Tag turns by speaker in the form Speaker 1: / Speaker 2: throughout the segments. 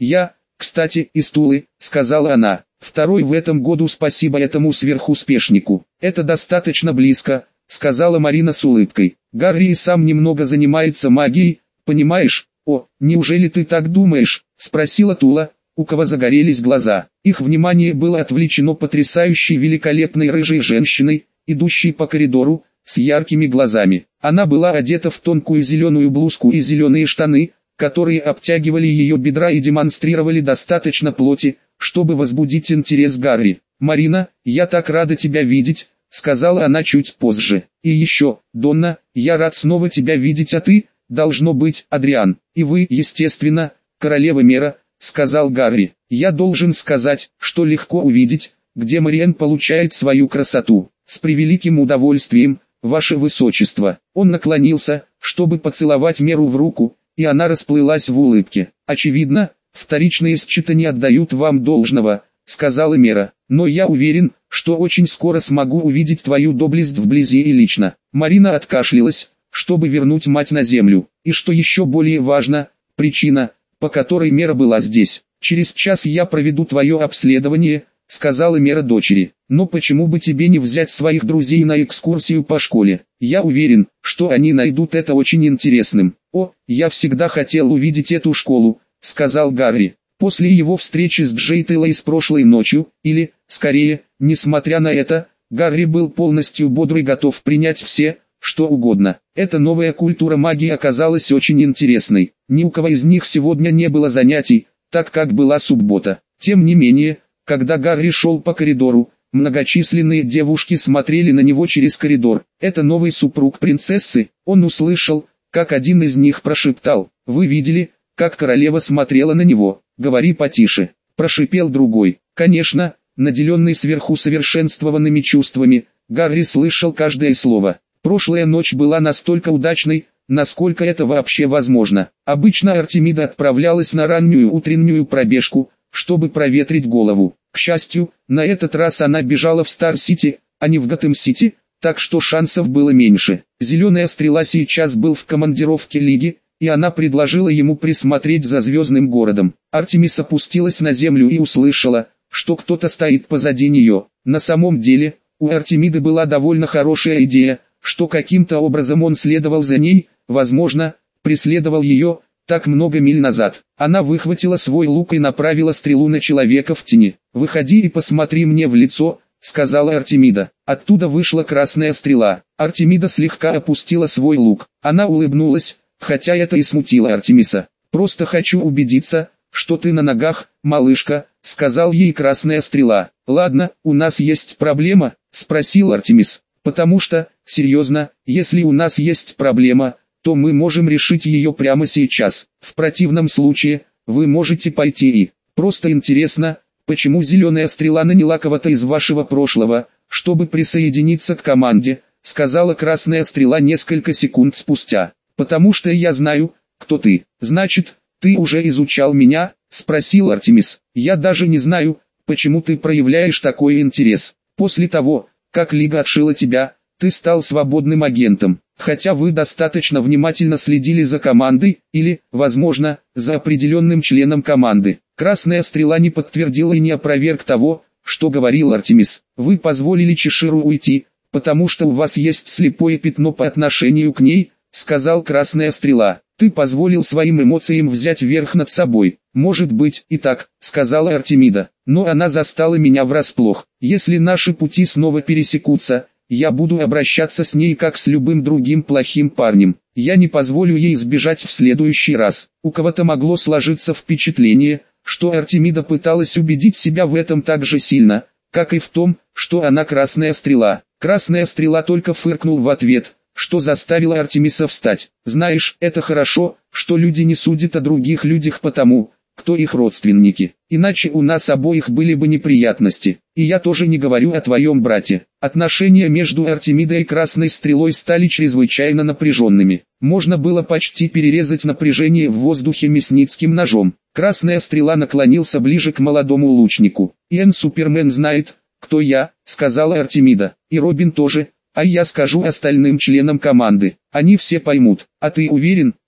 Speaker 1: Я, кстати, из Тулы, сказала она. Второй в этом году, спасибо этому сверхуспешнику. Это достаточно близко, сказала Марина с улыбкой. Гарри и сам немного занимается магией, понимаешь? О, неужели ты так думаешь? Спросила Тула, у кого загорелись глаза. Их внимание было отвлечено потрясающей великолепной рыжей женщиной, идущей по коридору, с яркими глазами. Она была одета в тонкую зеленую блузку и зеленые штаны, которые обтягивали ее бедра и демонстрировали достаточно плоти, чтобы возбудить интерес Гарри. «Марина, я так рада тебя видеть», — сказала она чуть позже. «И еще, Донна, я рад снова тебя видеть, а ты, должно быть, Адриан. И вы, естественно, королева Мера», — сказал Гарри. «Я должен сказать, что легко увидеть, где Мариэн получает свою красоту. С превеликим удовольствием, ваше высочество». Он наклонился, чтобы поцеловать Меру в руку, и она расплылась в улыбке. «Очевидно, вторичные счета не отдают вам должного», — сказала Мера. «Но я уверен, что очень скоро смогу увидеть твою доблесть вблизи и лично». Марина откашлялась, чтобы вернуть мать на землю. И что еще более важно, причина, по которой Мера была здесь. «Через час я проведу твое обследование», — сказала Мера дочери. «Но почему бы тебе не взять своих друзей на экскурсию по школе? Я уверен, что они найдут это очень интересным». «О, я всегда хотел увидеть эту школу», — сказал Гарри. После его встречи с Джейтелой с прошлой ночью, или, скорее, несмотря на это, Гарри был полностью бодр и готов принять все, что угодно. Эта новая культура магии оказалась очень интересной. Ни у кого из них сегодня не было занятий, так как была суббота. Тем не менее, когда Гарри шел по коридору, многочисленные девушки смотрели на него через коридор. «Это новый супруг принцессы», он услышал, как один из них прошептал. «Вы видели, как королева смотрела на него? Говори потише», прошипел другой. Конечно, наделенный сверхусовершенствованными чувствами, Гарри слышал каждое слово. Прошлая ночь была настолько удачной, насколько это вообще возможно. Обычно Артемида отправлялась на раннюю утреннюю пробежку, чтобы проветрить голову. К счастью, на этот раз она бежала в Стар-Сити, а не в Готэм-Сити, так что шансов было меньше. Зеленая стрела сейчас был в командировке Лиги, и она предложила ему присмотреть за звездным городом. Артемис опустилась на землю и услышала, что кто-то стоит позади нее. На самом деле, у Артемиды была довольно хорошая идея, что каким-то образом он следовал за ней, возможно, преследовал ее, так много миль назад. Она выхватила свой лук и направила стрелу на человека в тени. «Выходи и посмотри мне в лицо», — сказала Артемида. Оттуда вышла красная стрела. Артемида слегка опустила свой лук. Она улыбнулась, хотя это и смутило Артемиса. «Просто хочу убедиться, что ты на ногах, малышка», — сказал ей красная стрела. «Ладно, у нас есть проблема?» — спросил Артемис. «Потому что, серьезно, если у нас есть проблема, то мы можем решить ее прямо сейчас. В противном случае, вы можете пойти и... Просто интересно, почему зеленая стрела наняла кого-то из вашего прошлого, чтобы присоединиться к команде», — сказала красная стрела несколько секунд спустя. «Потому что я знаю, кто ты». «Значит, ты уже изучал меня?» — спросил Артемис. «Я даже не знаю, почему ты проявляешь такой интерес. После того, как Лига отшила тебя, ты стал свободным агентом. Хотя вы достаточно внимательно следили за командой, или, возможно, за определенным членом команды». Красная стрела не подтвердила и не опроверг того, что говорил Артемис. «Вы позволили Чеширу уйти, потому что у вас есть слепое пятно по отношению к ней», — сказал красная стрела. «Ты позволил своим эмоциям взять верх над собой». «Может быть и так», — сказала Артемида. «Но она застала меня врасплох. Если наши пути снова пересекутся, я буду обращаться с ней как с любым другим плохим парнем. Я не позволю ей сбежать в следующий раз». У кого-то могло сложиться впечатление, что Артемида пыталась убедить себя в этом так же сильно, как и в том, что она красная стрела. Красная стрела только фыркнул в ответ, что заставило Артемиса встать. «Знаешь, это хорошо, что люди не судят о других людях потому, кто их родственники. Иначе у нас обоих были бы неприятности. И я тоже не говорю о твоем брате». Отношения между Артемидой и Красной Стрелой стали чрезвычайно напряженными. Можно было почти перерезать напряжение в воздухе мясницким ножом. Красная Стрела наклонился ближе к молодому лучнику. «Иэн Супермен знает, кто я», — сказала Артемида. «И Робин тоже, а я скажу остальным членам команды. Они все поймут. А ты уверен,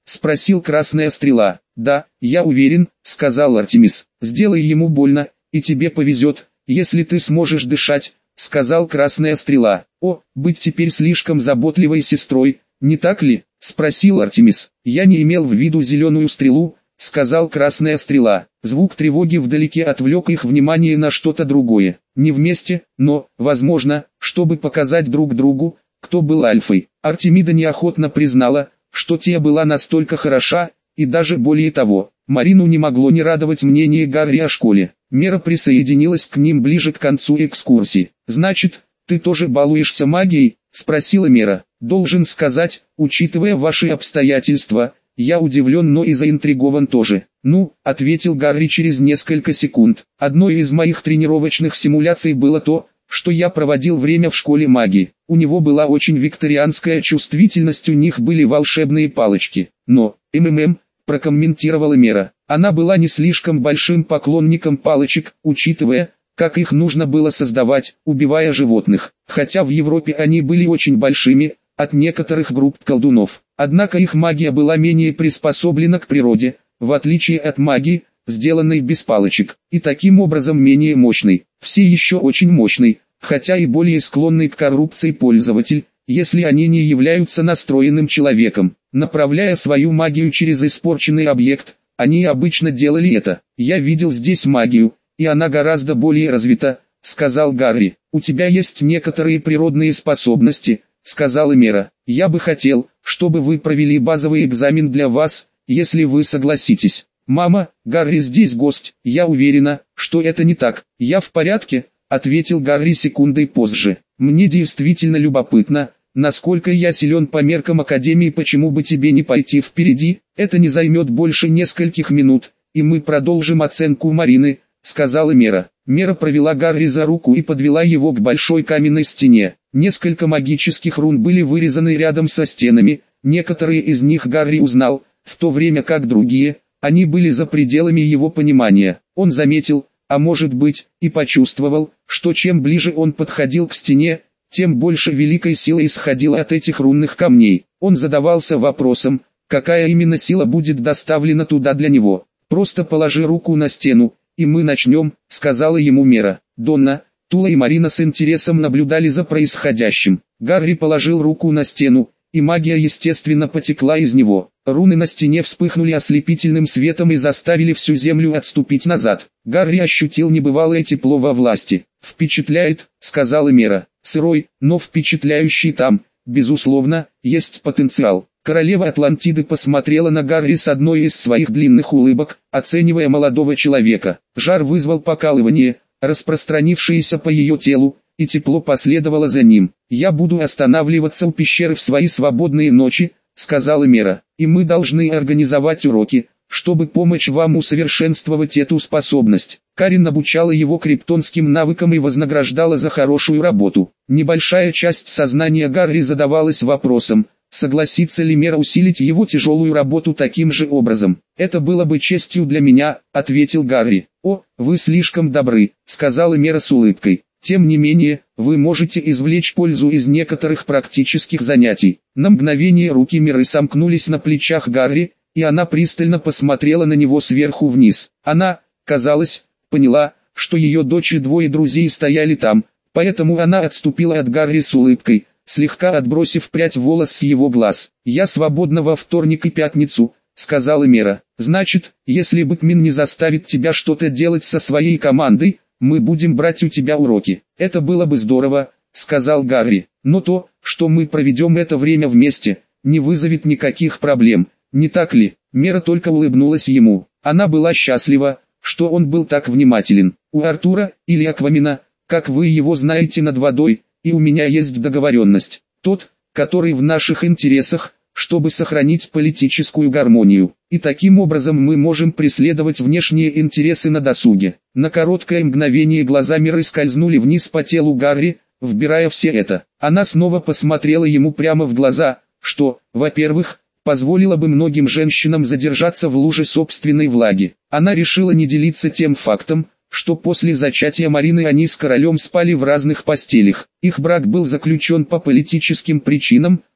Speaker 1: спросил Красная Стрела. Да, я уверен, сказал Артемис. Сделай ему больно, и тебе повезет, если ты сможешь дышать, сказал Красная Стрела. О, быть теперь слишком заботливой сестрой, не так ли? Спросил Артемис. Я не имел в виду зеленую стрелу, сказал Красная Стрела. Звук тревоги вдалеке отвлек их внимание на что-то другое. Не вместе, но, возможно, чтобы показать друг другу, кто был Альфой. Артемида неохотно признала, что Тея была настолько хороша, и даже более того, Марину не могло не радовать мнение Гарри о школе. Мера присоединилась к ним ближе к концу экскурсии. «Значит, ты тоже балуешься магией?» – спросила Мера. «Должен сказать, учитывая ваши обстоятельства, я удивлен, но и заинтригован тоже». «Ну», – ответил Гарри через несколько секунд. «Одной из моих тренировочных симуляций было то, что я проводил время в школе магии. У него была очень викторианская чувствительность, у них были волшебные палочки. Но, прокомментировала Мера. Она была не слишком большим поклонником палочек, учитывая, как их нужно было создавать, убивая животных. Хотя в Европе они были очень большими, от некоторых групп колдунов. Однако их магия была менее приспособлена к природе, в отличие от магии, сделанной без палочек, и таким образом менее мощной. Все еще очень мощный, хотя и более склонный к коррупции пользователь, если они не являются настроенным человеком. Направляя свою магию через испорченный объект, они обычно делали это. «Я видел здесь магию, и она гораздо более развита», — сказал Гарри. «У тебя есть некоторые природные способности», — сказала Мера. «Я бы хотел, чтобы вы провели базовый экзамен для вас, если вы согласитесь». «Мама, Гарри здесь гость, я уверена, что это не так». «Я в порядке», — ответил Гарри секундой позже. «Мне действительно любопытно, насколько я силен по меркам Академии, почему бы тебе не пойти впереди, это не займет больше нескольких минут, и мы продолжим оценку Марины», — сказала Мера. Мера провела Гарри за руку и подвела его к большой каменной стене. Несколько магических рун были вырезаны рядом со стенами, некоторые из них Гарри узнал, в то время как другие, они были за пределами его понимания. Он заметил, а может быть, и почувствовал, что чем ближе он подходил к стене, тем больше великой силы исходило от этих рунных камней. Он задавался вопросом, какая именно сила будет доставлена туда для него. «Просто положи руку на стену, и мы начнем», — сказала ему Мера. Донна, Тула и Марина с интересом наблюдали за происходящим. Гарри положил руку на стену, и магия естественно потекла из него. Руны на стене вспыхнули ослепительным светом и заставили всю землю отступить назад. Гарри ощутил небывалое тепло во власти. «Впечатляет», — сказала Мера. «Сырой, но впечатляющий там, безусловно, есть потенциал». Королева Атлантиды посмотрела на Гарри с одной из своих длинных улыбок, оценивая молодого человека. Жар вызвал покалывание, распространившееся по ее телу, и тепло последовало за ним. «Я буду останавливаться у пещеры в свои свободные ночи», — сказала Мера. «И мы должны организовать уроки, чтобы помочь вам усовершенствовать эту способность». Карин обучала его криптонским навыкам и вознаграждала за хорошую работу. Небольшая часть сознания Гарри задавалась вопросом, согласится ли Мера усилить его тяжелую работу таким же образом. «Это было бы честью для меня», — ответил Гарри. «О, вы слишком добры», — сказала Мера с улыбкой. «Тем не менее, вы можете извлечь пользу из некоторых практических занятий». На мгновение руки Меры сомкнулись на плечах Гарри, и она пристально посмотрела на него сверху вниз. Она, казалось, поняла, что ее дочь и двое друзей стояли там, поэтому она отступила от Гарри с улыбкой, слегка отбросив прядь волос с его глаз. «Я свободна во вторник и пятницу», — сказала Мера. «Значит, если Бэтмен не заставит тебя что-то делать со своей командой, мы будем брать у тебя уроки». «Это было бы здорово», — сказал Гарри. «Но то, что мы проведем это время вместе, не вызовет никаких проблем, не так ли?» Мера только улыбнулась ему. Она была счастлива, что он был так внимателен. «У Артура, или Аквамена, как вы его знаете, над водой, и у меня есть договоренность. Тот, который в наших интересах, чтобы сохранить политическую гармонию. И таким образом мы можем преследовать внешние интересы на досуге». На короткое мгновение глаза Меры скользнули вниз по телу Гарри, вбирая все это. Она снова посмотрела ему прямо в глаза, что, во-первых, позволило бы многим женщинам задержаться в луже собственной влаги. Она решила не делиться тем фактом, что после зачатия Марины они с королем спали в разных постелях. Их брак был заключен по политическим причинам,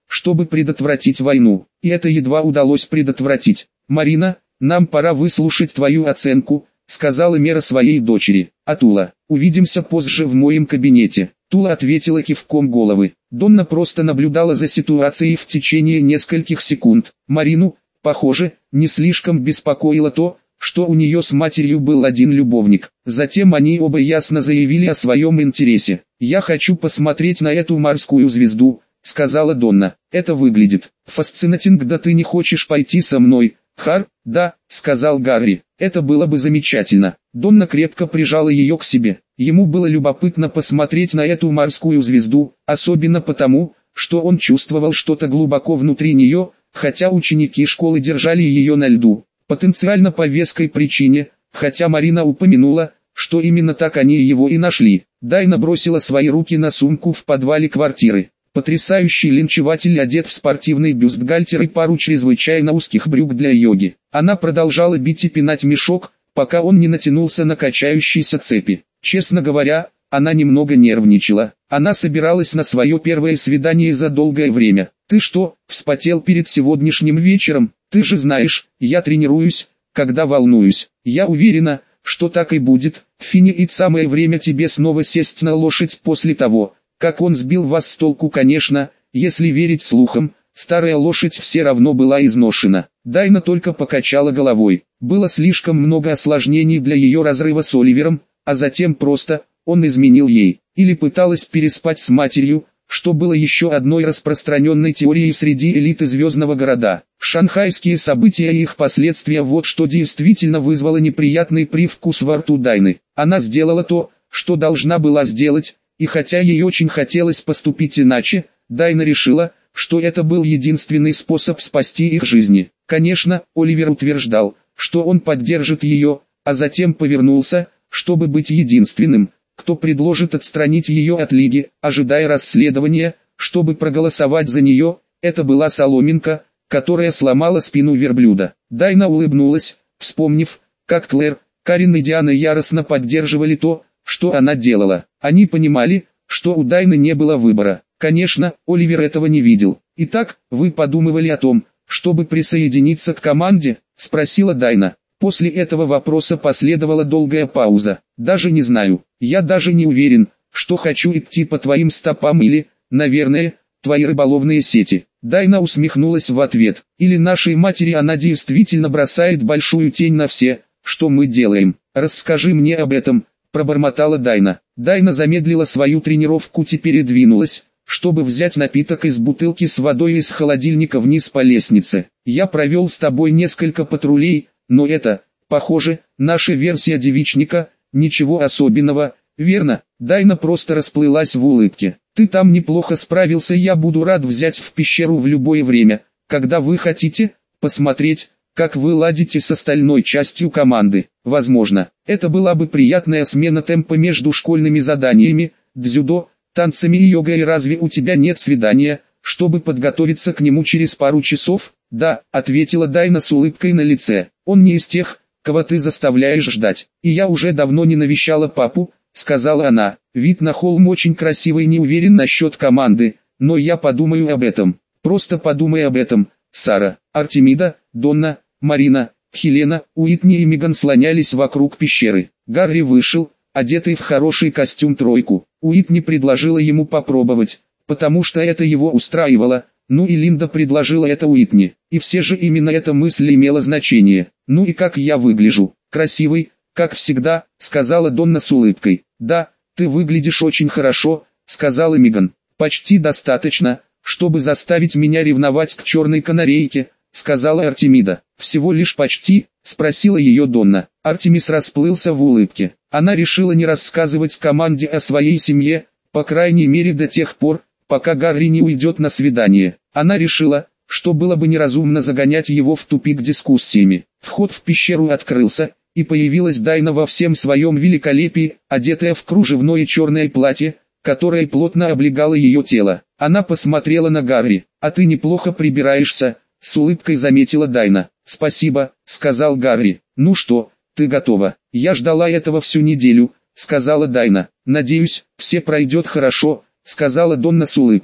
Speaker 1: чтобы предотвратить войну. И это едва удалось предотвратить. «Марина, нам пора выслушать твою оценку», — сказала Мера своей дочери. «А Тула, увидимся позже в моем кабинете». Тула ответила кивком головы. Донна просто наблюдала за ситуацией в течение нескольких секунд. Марину, похоже, не слишком беспокоило то, что у нее с матерью был один любовник. Затем они оба ясно заявили о своем интересе. «Я хочу посмотреть на эту морскую звезду», — сказала Донна. «Это выглядит фасцинатинг, да ты не хочешь пойти со мной?» «Хар, да», — сказал Гарри, — «это было бы замечательно». Донна крепко прижала ее к себе. Ему было любопытно посмотреть на эту морскую звезду, особенно потому, что он чувствовал что-то глубоко внутри нее, хотя ученики школы держали ее на льду. Потенциально по веской причине, хотя Марина упомянула, что именно так они его и нашли. Дайна бросила свои руки на сумку в подвале квартиры. Потрясающий линчеватель одет в спортивный бюстгальтер и пару чрезвычайно узких брюк для йоги. Она продолжала бить и пинать мешок, пока он не натянулся на качающиеся цепи. Честно говоря, она немного нервничала. Она собиралась на свое первое свидание за долгое время. «Ты что, вспотел перед сегодняшним вечером? Ты же знаешь, я тренируюсь, когда волнуюсь. Я уверена, что так и будет. Финни, и самое время тебе снова сесть на лошадь после того, как он сбил вас с толку». Конечно, если верить слухам, старая лошадь все равно была изношена. Дайна только покачала головой. Было слишком много осложнений для ее разрыва с Оливером, а затем просто, он изменил ей, или пыталась переспать с матерью, что было еще одной распространенной теорией среди элиты Звездного города. Шанхайские события и их последствия — вот что действительно вызвало неприятный привкус во рту Дайны. Она сделала то, что должна была сделать, и хотя ей очень хотелось поступить иначе, Дайна решила, что это был единственный способ спасти их жизни. Конечно, Оливер утверждал, что он поддержит ее, а затем повернулся, чтобы быть единственным, кто предложит отстранить ее от Лиги, ожидая расследования, чтобы проголосовать за нее. Это была соломинка, которая сломала спину верблюда. Дайна улыбнулась, вспомнив, как Клэр, Карин и Диана яростно поддерживали то, что она делала. Они понимали, что у Дайны не было выбора. Конечно, Оливер этого не видел. «Итак, вы подумывали о том, чтобы присоединиться к команде?» — спросила Дайна. После этого вопроса последовала долгая пауза. «Даже не знаю. Я даже не уверен, что хочу идти по твоим стопам или, наверное, твои рыболовные сети». Дайна усмехнулась в ответ. «Или нашей матери она действительно бросает большую тень на все, что мы делаем. Расскажи мне об этом», — пробормотала Дайна. Дайна замедлила свою тренировку, теперь и двинулась, чтобы взять напиток из бутылки с водой из холодильника вниз по лестнице. «Я провел с тобой несколько патрулей, но это, похоже, наша версия девичника, ничего особенного, верно?» Дайна просто расплылась в улыбке. «Ты там неплохо справился, я буду рад взять в пещеру в любое время, когда вы хотите, посмотреть, как вы ладите с остальной частью команды. Возможно, это была бы приятная смена темпа между школьными заданиями, дзюдо, танцами и йогой. Разве у тебя нет свидания, чтобы подготовиться к нему через пару часов?» «Да», — ответила Дайна с улыбкой на лице. «Он не из тех, кого ты заставляешь ждать. И я уже давно не навещала папу», — сказала она. «Вид на холм очень красивый, не уверен насчет команды, но я подумаю об этом. Просто подумай об этом, Сара». Артемида, Донна, Марина, Хелена, Уитни и Меган слонялись вокруг пещеры. Гарри вышел, одетый в хороший костюм тройку. Уитни предложила ему попробовать, потому что это его устраивало. Ну и Линда предложила это Уитни. И все же именно эта мысль имела значение. «Ну и как я выгляжу? Красивый, как всегда», — сказала Донна с улыбкой. «Да, ты выглядишь очень хорошо», — сказала Меган. «Почти достаточно, чтобы заставить меня ревновать к черной канарейке», — сказала Артемида. «Всего лишь почти?» — спросила ее Донна. Артемис расплылся в улыбке. Она решила не рассказывать команде о своей семье, по крайней мере до тех пор, пока Гарри не уйдет на свидание. Она решила, что было бы неразумно загонять его в тупик дискуссиями. Вход в пещеру открылся, и появилась Дайна во всем своем великолепии, одетая в кружевное черное платье, которое плотно облегало ее тело. Она посмотрела на Гарри. «А ты неплохо прибираешься», — с улыбкой заметила Дайна. «Спасибо», — сказал Гарри. «Ну что, ты готова?» «Я ждала этого всю неделю», — сказала Дайна. «Надеюсь, все пройдет хорошо», — сказала Донна с улыбкой.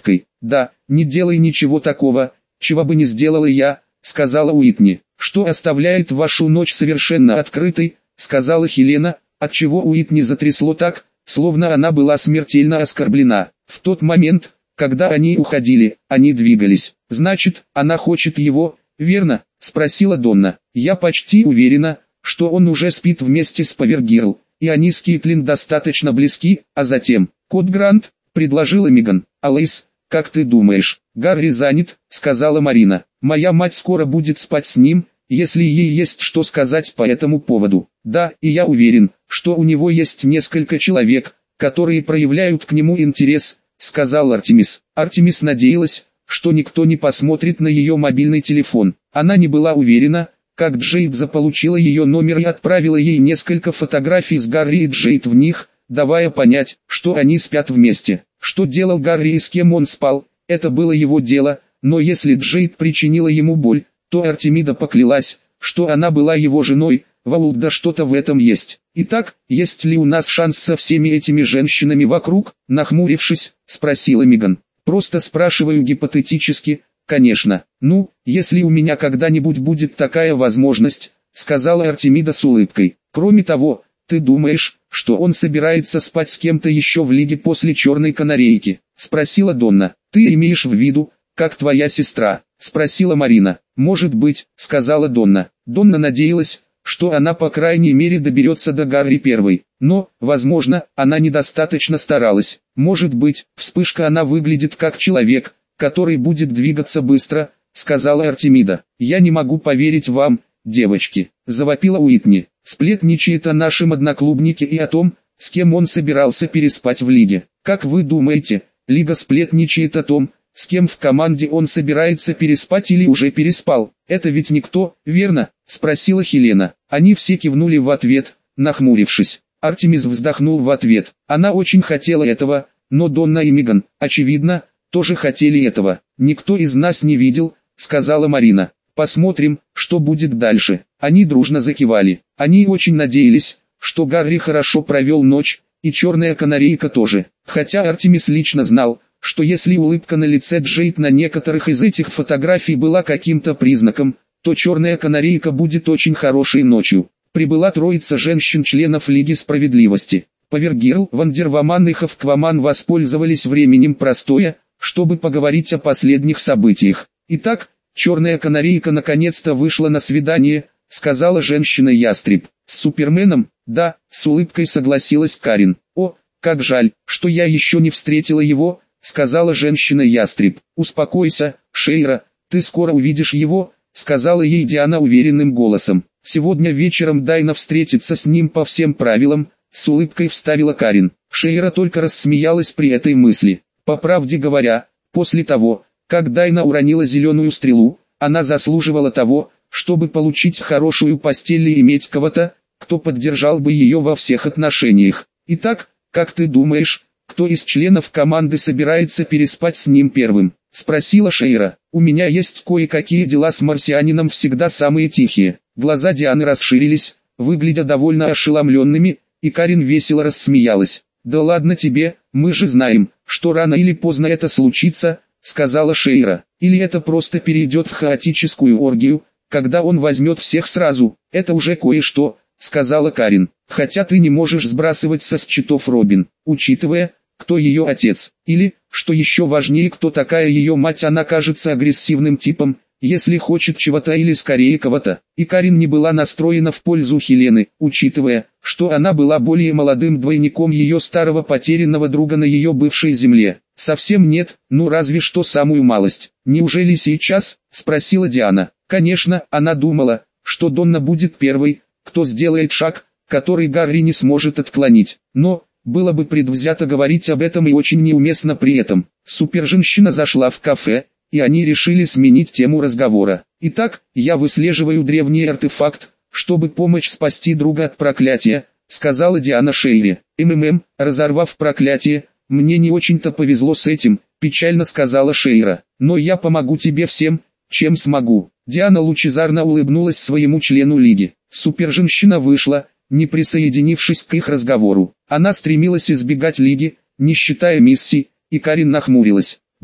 Speaker 1: Да, не делай ничего такого, чего бы не сделала я, сказала Уитни. Что оставляет вашу ночь совершенно открытой, сказала Хелена, отчего Уитни затрясло так, словно она была смертельно оскорблена. В тот момент, когда они уходили, они двигались. Значит, она хочет его, верно? Спросила Донна. Я почти уверена, что он уже спит вместе с Павергирл, и они с Кейтлин достаточно близки, а затем... Кот Грант, предложила Меган. Алэйс, как ты думаешь? Гарри занят, сказала Марина. Моя мать скоро будет спать с ним, если ей есть что сказать по этому поводу. Да, и я уверен, что у него есть несколько человек, которые проявляют к нему интерес, сказал Артемис. Артемис надеялась, что никто не посмотрит на ее мобильный телефон. Она не была уверена, как Джейд заполучила ее номер и отправила ей несколько фотографий с Гарри и Джейд в них, давая понять, что они спят вместе. Что делал Гарри и с кем он спал, это было его дело, но если Джейд причинила ему боль, то Артемида поклялась, что она была его женой. Да что-то в этом есть. Итак, есть ли у нас шанс со всеми этими женщинами вокруг? Нахмурившись, спросила Меган. Просто спрашиваю гипотетически, конечно. Ну, если у меня когда-нибудь будет такая возможность, сказала Артемида с улыбкой. Кроме того, ты думаешь, что он собирается спать с кем-то еще в лиге после черной канарейки? Спросила Донна. Ты имеешь в виду, как твоя сестра? Спросила Марина. Может быть, сказала Донна. Донна надеялась, что она по крайней мере доберется до Гарри первой. Но, возможно, она недостаточно старалась. Может быть, вспышка она выглядит как человек, который будет двигаться быстро, сказала Артемида. Я не могу поверить вам, девочки, завопила Уитни. Сплетничает о нашем одноклубнике и о том, с кем он собирался переспать в лиге. Как вы думаете, лига сплетничает о том, с кем в команде он собирается переспать или уже переспал? Это ведь никто, верно? Спросила Хелена. Они все кивнули в ответ, нахмурившись. Артемис вздохнул в ответ. Она очень хотела этого, но Донна и Меган, очевидно, тоже хотели этого. Никто из нас не видел, сказала Марина. Посмотрим, что будет дальше. Они дружно закивали. Они очень надеялись, что Гарри хорошо провел ночь, и черная канарейка тоже. Хотя Артемис лично знал, что если улыбка на лице Джейд на некоторых из этих фотографий была каким-то признаком, то черная канарейка будет очень хорошей ночью. Прибыла троица женщин-членов Лиги Справедливости. Павергирл, Вандерваман и Хавкваман воспользовались временем простоя, чтобы поговорить о последних событиях. Итак, черная канарейка наконец-то вышла на свидание, сказала женщина-ястреб. С Суперменом? Да, с улыбкой согласилась Карин. О, как жаль, что я еще не встретила его, сказала женщина-ястреб. Успокойся, Шейра, ты скоро увидишь его, сказала ей Диана уверенным голосом. Сегодня вечером Дайна встретится с ним по всем правилам, с улыбкой вставила Карин. Шейра только рассмеялась при этой мысли. По правде говоря, после того, как Дайна уронила зеленую стрелу, она заслуживала того, чтобы получить хорошую постель и иметь кого-то, кто поддержал бы ее во всех отношениях. Итак, как ты думаешь, кто из членов команды собирается переспать с ним первым? Спросила Шейра. У меня есть кое-какие дела с марсианином, всегда самые тихие. Глаза Дианы расширились, выглядя довольно ошеломленными, и Карин весело рассмеялась. Да ладно тебе, мы же знаем, что рано или поздно это случится, сказала Шейра. Или это просто перейдет в хаотическую оргию, когда он возьмет всех сразу. Это уже кое-что, сказала Карин. Хотя ты не можешь сбрасывать со счетов Робин, учитывая, кто ее отец. Или, что еще важнее, кто такая ее мать, она кажется агрессивным типом, если хочет чего-то или скорее кого-то. И Карин не была настроена в пользу Хелены, учитывая, что она была более молодым двойником ее старого потерянного друга на ее бывшей земле. Совсем нет, ну разве что самую малость. Неужели сейчас? Спросила Диана. Конечно, она думала, что Донна будет первой, кто сделает шаг, который Гарри не сможет отклонить. Но, было бы предвзято говорить об этом и очень неуместно при этом. Суперженщина зашла в кафе, и они решили сменить тему разговора. Итак, я выслеживаю древний артефакт, чтобы помочь спасти друга от проклятия, сказала Диана Шейре. Разорвав проклятие, мне не очень-то повезло с этим, печально сказала Шейра. Но я помогу тебе всем, чем смогу. Диана лучезарно улыбнулась своему члену Лиги. Суперженщина вышла, не присоединившись к их разговору. Она стремилась избегать Лиги, не считая миссий, и Карин нахмурилась.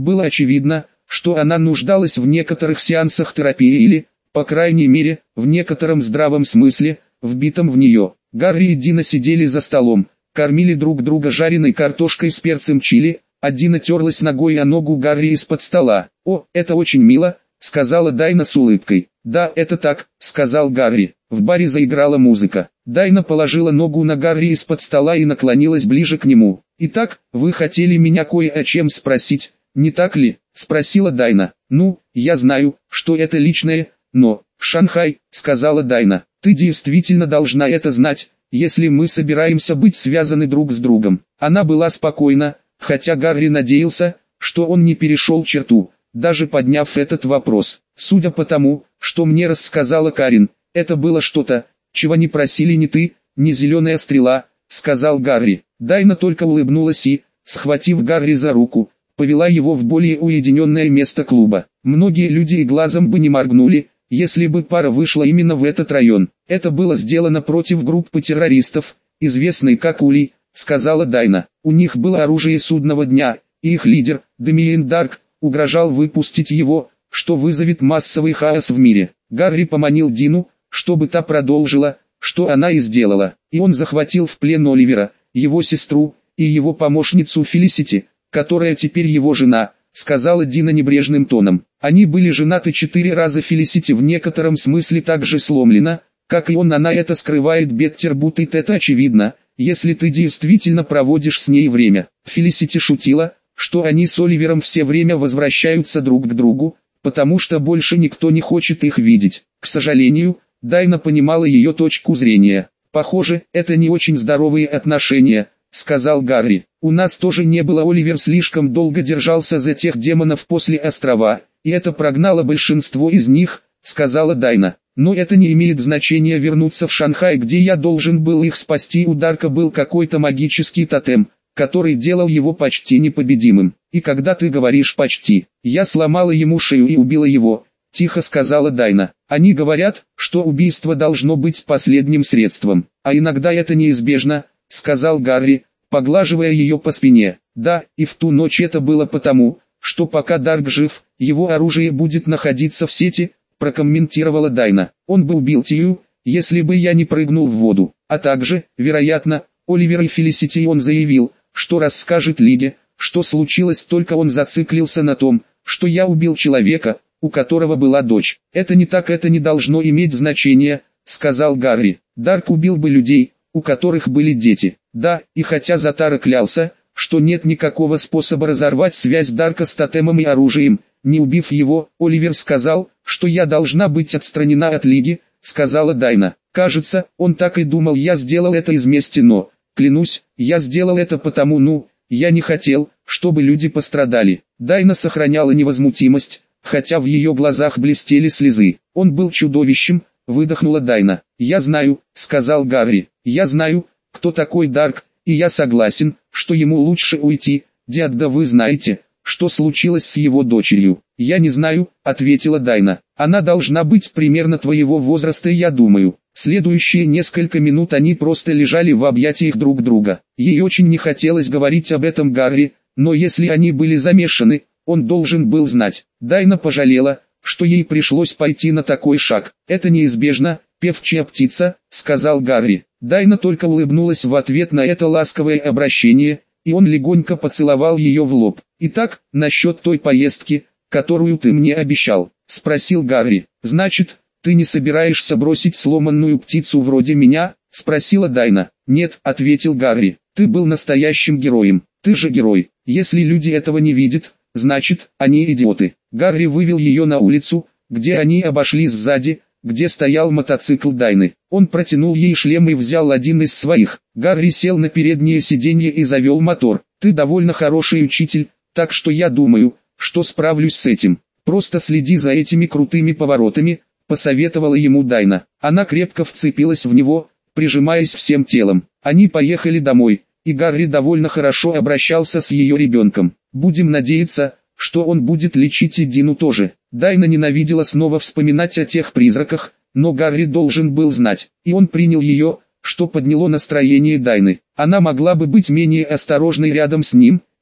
Speaker 1: Было очевидно, что она нуждалась в некоторых сеансах терапии или, по крайней мере, в некотором здравом смысле, вбитом в нее. Гарри и Дина сидели за столом, кормили друг друга жареной картошкой с перцем чили, а Дина терлась ногой о ногу Гарри из-под стола. «О, это очень мило», — сказала Дайна с улыбкой. «Да, это так», — сказал Гарри. В баре заиграла музыка. Дайна положила ногу на Гарри из-под стола и наклонилась ближе к нему. «Итак, вы хотели меня кое о чем спросить, не так ли?» — спросила Дайна. «Ну, я знаю, что это личное, но...» «Шанхай», — сказала Дайна, — «ты действительно должна это знать, если мы собираемся быть связаны друг с другом». Она была спокойна, хотя Гарри надеялся, что он не перешел черту, даже подняв этот вопрос. «Судя по тому, что мне рассказала Карин, это было что-то, чего не просили ни ты, ни зеленая стрела», — сказал Гарри. Дайна только улыбнулась и, схватив Гарри за руку, повела его в более уединенное место клуба. Многие люди и глазом бы не моргнули, если бы пара вышла именно в этот район. «Это было сделано против группы террористов, известной как Ули», — сказала Дайна. «У них было оружие судного дня, и их лидер, Демиен Дарк, угрожал выпустить его, что вызовет массовый хаос в мире». Гарри поманил Дину, чтобы та продолжила, что она и сделала. И он захватил в плен Оливера, его сестру, и его помощницу Фелисити, которая теперь его жена, сказала Дина небрежным тоном. Они были женаты 4 раза. Фелисити в некотором смысле так же сломлена, как и он. Она это скрывает. Беттер Бутейт, это очевидно, если ты действительно проводишь с ней время. Фелисити шутила, что они с Оливером все время возвращаются друг к другу, потому что больше никто не хочет их видеть. К сожалению, Дайна понимала ее точку зрения. «Похоже, это не очень здоровые отношения», — сказал Гарри. «У нас тоже не было. Оливер слишком долго держался за тех демонов после острова, и это прогнало большинство из них», — сказала Дайна. «Но это не имеет значения. Вернуться в Шанхай, где я должен был их спасти. У Дарка был какой-то магический тотем, который делал его почти непобедимым. И когда ты говоришь «почти», я сломала ему шею и убила его», — тихо сказала Дайна. «Они говорят, что убийство должно быть последним средством, а иногда это неизбежно», — сказал Гарри, поглаживая ее по спине. «Да, и в ту ночь это было потому, что пока Дарк жив, его оружие будет находиться в сети», — прокомментировала Дайна. «Он бы убил Тию, если бы я не прыгнул в воду. А также, вероятно, Оливер и Фелисити». Он заявил, что расскажет Лиге, что случилось, только он зациклился на том, что я убил человека, у которого была дочь. «Это не так, это не должно иметь значения», — сказал Гарри. «Дарк убил бы людей, у которых были дети». «Да, и хотя Затара клялся, что нет никакого способа разорвать связь Дарка с тотемом и оружием, не убив его, Оливер сказал, что я должна быть отстранена от Лиги», — сказала Дайна. «Кажется, он так и думал. Я сделал это из мести, но, клянусь, я сделал это потому, я не хотел, чтобы люди пострадали». Дайна сохраняла невозмутимость, хотя в ее глазах блестели слезы. «Он был чудовищем», — выдохнула Дайна. «Я знаю», — сказал Гарри. «Я знаю, кто такой Дарк, и я согласен, что ему лучше уйти. Дядь, да вы знаете, что случилось с его дочерью?» «Я не знаю», — ответила Дайна. «Она должна быть примерно твоего возраста, я думаю». Следующие несколько минут они просто лежали в объятиях друг друга. Ей очень не хотелось говорить об этом Гарри, но если они были замешаны, он должен был знать. Дайна пожалела, что ей пришлось пойти на такой шаг. «Это неизбежно, певчая птица», — сказал Гарри. Дайна только улыбнулась в ответ на это ласковое обращение, и он легонько поцеловал ее в лоб. «Итак, насчет той поездки, которую ты мне обещал», — спросил Гарри. «Значит, ты не собираешься бросить сломанную птицу вроде меня?» — спросила Дайна. «Нет», — ответил Гарри. «Ты был настоящим героем. Ты же герой. Если люди этого не видят, значит, они идиоты». Гарри вывел ее на улицу, где они обошли сзади, где стоял мотоцикл Дайны. Он протянул ей шлем и взял один из своих. Гарри сел на переднее сиденье и завел мотор. «Ты довольно хороший учитель, так что я думаю, что справлюсь с этим. Просто следи за этими крутыми поворотами», — посоветовала ему Дайна. Она крепко вцепилась в него, прижимаясь всем телом. Они поехали домой, и Гарри довольно хорошо обращался с ее ребенком. «Будем надеяться, что он будет лечить и Дину тоже». Дайна ненавидела снова вспоминать о тех призраках, но Гарри должен был знать, и он принял ее, что подняло настроение Дайны. Она могла бы быть менее осторожной рядом с ним,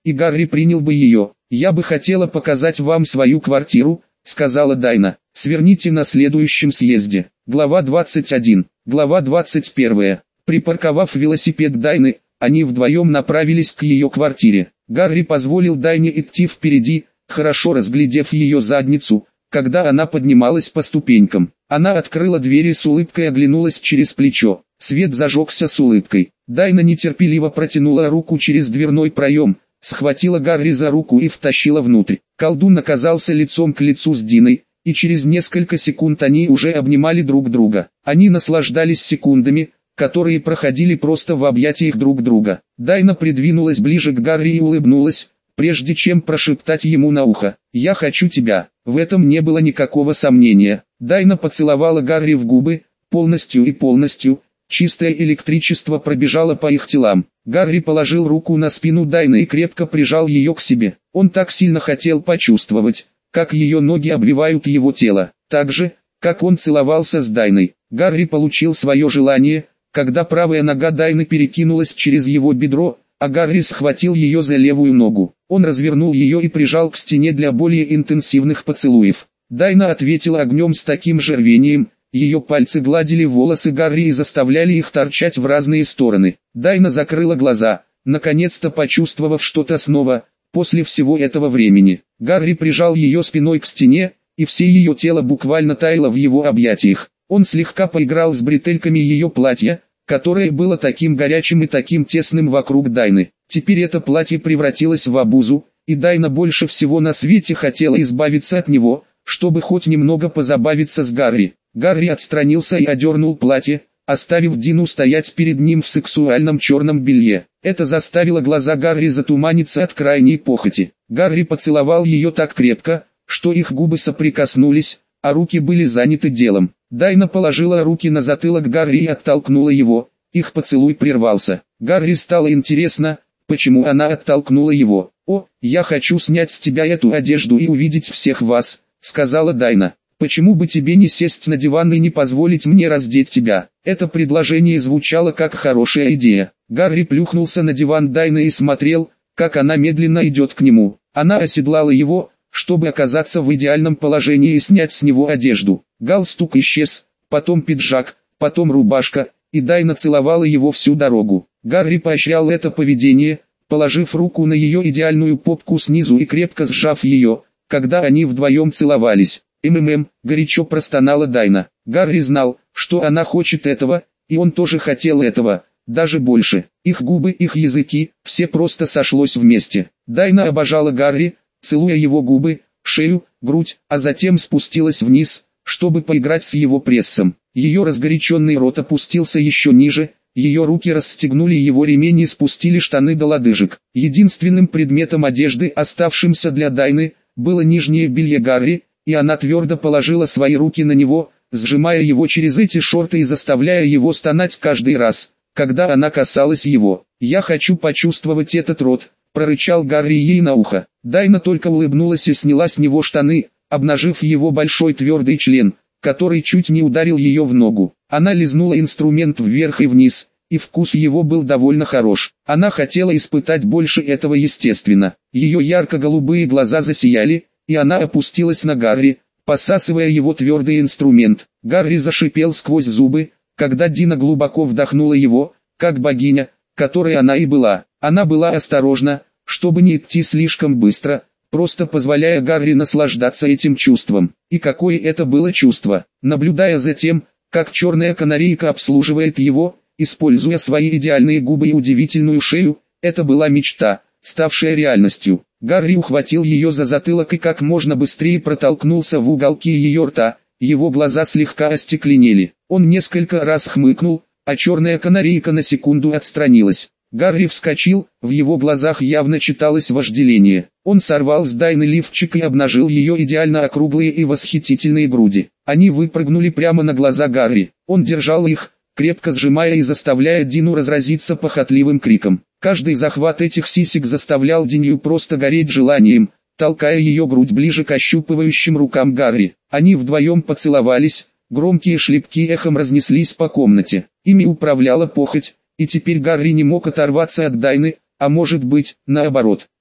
Speaker 1: и Гарри принял бы ее. «Я бы хотела показать вам свою квартиру», — сказала Дайна. «Сверните на следующем съезде». Глава 21. Глава 21. Припарковав велосипед Дайны, они вдвоем направились к ее квартире. Гарри позволил Дайне идти впереди, хорошо разглядев ее задницу, когда она поднималась по ступенькам. Она открыла дверь и с улыбкой оглянулась через плечо. Свет зажегся с улыбкой. Дайна нетерпеливо протянула руку через дверной проем, схватила Гарри за руку и втащила внутрь. Колдун оказался лицом к лицу с Диной, и через несколько секунд они уже обнимали друг друга. Они наслаждались секундами, которые проходили просто в объятиях друг друга. Дайна придвинулась ближе к Гарри и улыбнулась, прежде чем прошептать ему на ухо: «Я хочу тебя». В этом не было никакого сомнения. Дайна поцеловала Гарри в губы, полностью и полностью. Чистое электричество пробежало по их телам. Гарри положил руку на спину Дайны и крепко прижал ее к себе. Он так сильно хотел почувствовать, как ее ноги обвивают его тело, так же, как он целовался с Дайной. Гарри получил свое желание, когда правая нога Дайны перекинулась через его бедро, а Гарри схватил ее за левую ногу. Он развернул ее и прижал к стене для более интенсивных поцелуев. Дайна ответила огнем с таким же рвением. Ее пальцы гладили волосы Гарри и заставляли их торчать в разные стороны. Дайна закрыла глаза, наконец-то почувствовав что-то снова, после всего этого времени. Гарри прижал ее спиной к стене, и все ее тело буквально таяло в его объятиях. Он слегка поиграл с бретельками ее платья, которое было таким горячим и таким тесным вокруг Дайны. Теперь это платье превратилось в обузу, и Дайна больше всего на свете хотела избавиться от него, чтобы хоть немного позабавиться с Гарри. Гарри отстранился и одернул платье, оставив Дину стоять перед ним в сексуальном черном белье. Это заставило глаза Гарри затуманиться от крайней похоти. Гарри поцеловал ее так крепко, что их губы соприкоснулись, а руки были заняты делом. Дайна положила руки на затылок Гарри и оттолкнула его. Их поцелуй прервался. Гарри стало интересно, почему она оттолкнула его. «О, я хочу снять с тебя эту одежду и увидеть всех вас», — сказала Дайна. «Почему бы тебе не сесть на диван и не позволить мне раздеть тебя?» Это предложение звучало как хорошая идея. Гарри плюхнулся на диван Дайны и смотрел, как она медленно идет к нему. Она оседлала его, чтобы оказаться в идеальном положении и снять с него одежду. Галстук исчез, потом пиджак, потом рубашка, и Дайна целовала его всю дорогу. Гарри поощрял это поведение, положив руку на ее идеальную попку снизу и крепко сжав ее, когда они вдвоем целовались. Горячо простонала Дайна. Гарри знал, что она хочет этого, и он тоже хотел этого, даже больше. Их губы, их языки, все просто сошлось вместе. Дайна обожала Гарри, целуя его губы, шею, грудь, а затем спустилась вниз, чтобы поиграть с его прессом. Ее разгоряченный рот опустился еще ниже, ее руки расстегнули его ремень и спустили штаны до лодыжек. Единственным предметом одежды, оставшимся для Дайны, было нижнее белье Гарри, и она твердо положила свои руки на него, сжимая его через эти шорты и заставляя его стонать каждый раз, когда она касалась его. «Я хочу почувствовать этот рот», — прорычал Гарри ей на ухо. Дайна только улыбнулась и сняла с него штаны, обнажив его большой твердый член, который чуть не ударил ее в ногу. Она лизнула инструмент вверх и вниз, и вкус его был довольно хорош. Она хотела испытать больше этого естественно. Ее ярко-голубые глаза засияли, и она опустилась на Гарри, посасывая его твердый инструмент. Гарри зашипел сквозь зубы, когда Дина глубоко вдохнула его, как богиня, которой она и была. Она была осторожна, чтобы не идти слишком быстро, просто позволяя Гарри наслаждаться этим чувством. И какое это было чувство, наблюдая за тем, как черная канарейка обслуживает его, используя свои идеальные губы и удивительную шею, это была мечта, ставшая реальностью. Гарри ухватил ее за затылок и как можно быстрее протолкнулся в уголки ее рта, его глаза слегка остекленели. Он несколько раз хмыкнул, а черная канарейка на секунду отстранилась. Гарри вскочил, в его глазах явно читалось вожделение. Он сорвал с Дайны лифчик и обнажил ее идеально округлые и восхитительные груди. Они выпрыгнули прямо на глаза Гарри. Он держал их, крепко сжимая и заставляя Дину разразиться похотливым криком. Каждый захват этих сисек заставлял Динью просто гореть желанием, толкая ее грудь ближе к ощупывающим рукам Гарри. Они вдвоем поцеловались, громкие шлепки эхом разнеслись по комнате. Ими управляла похоть, и теперь Гарри не мог оторваться от Дайны, а может быть, наоборот.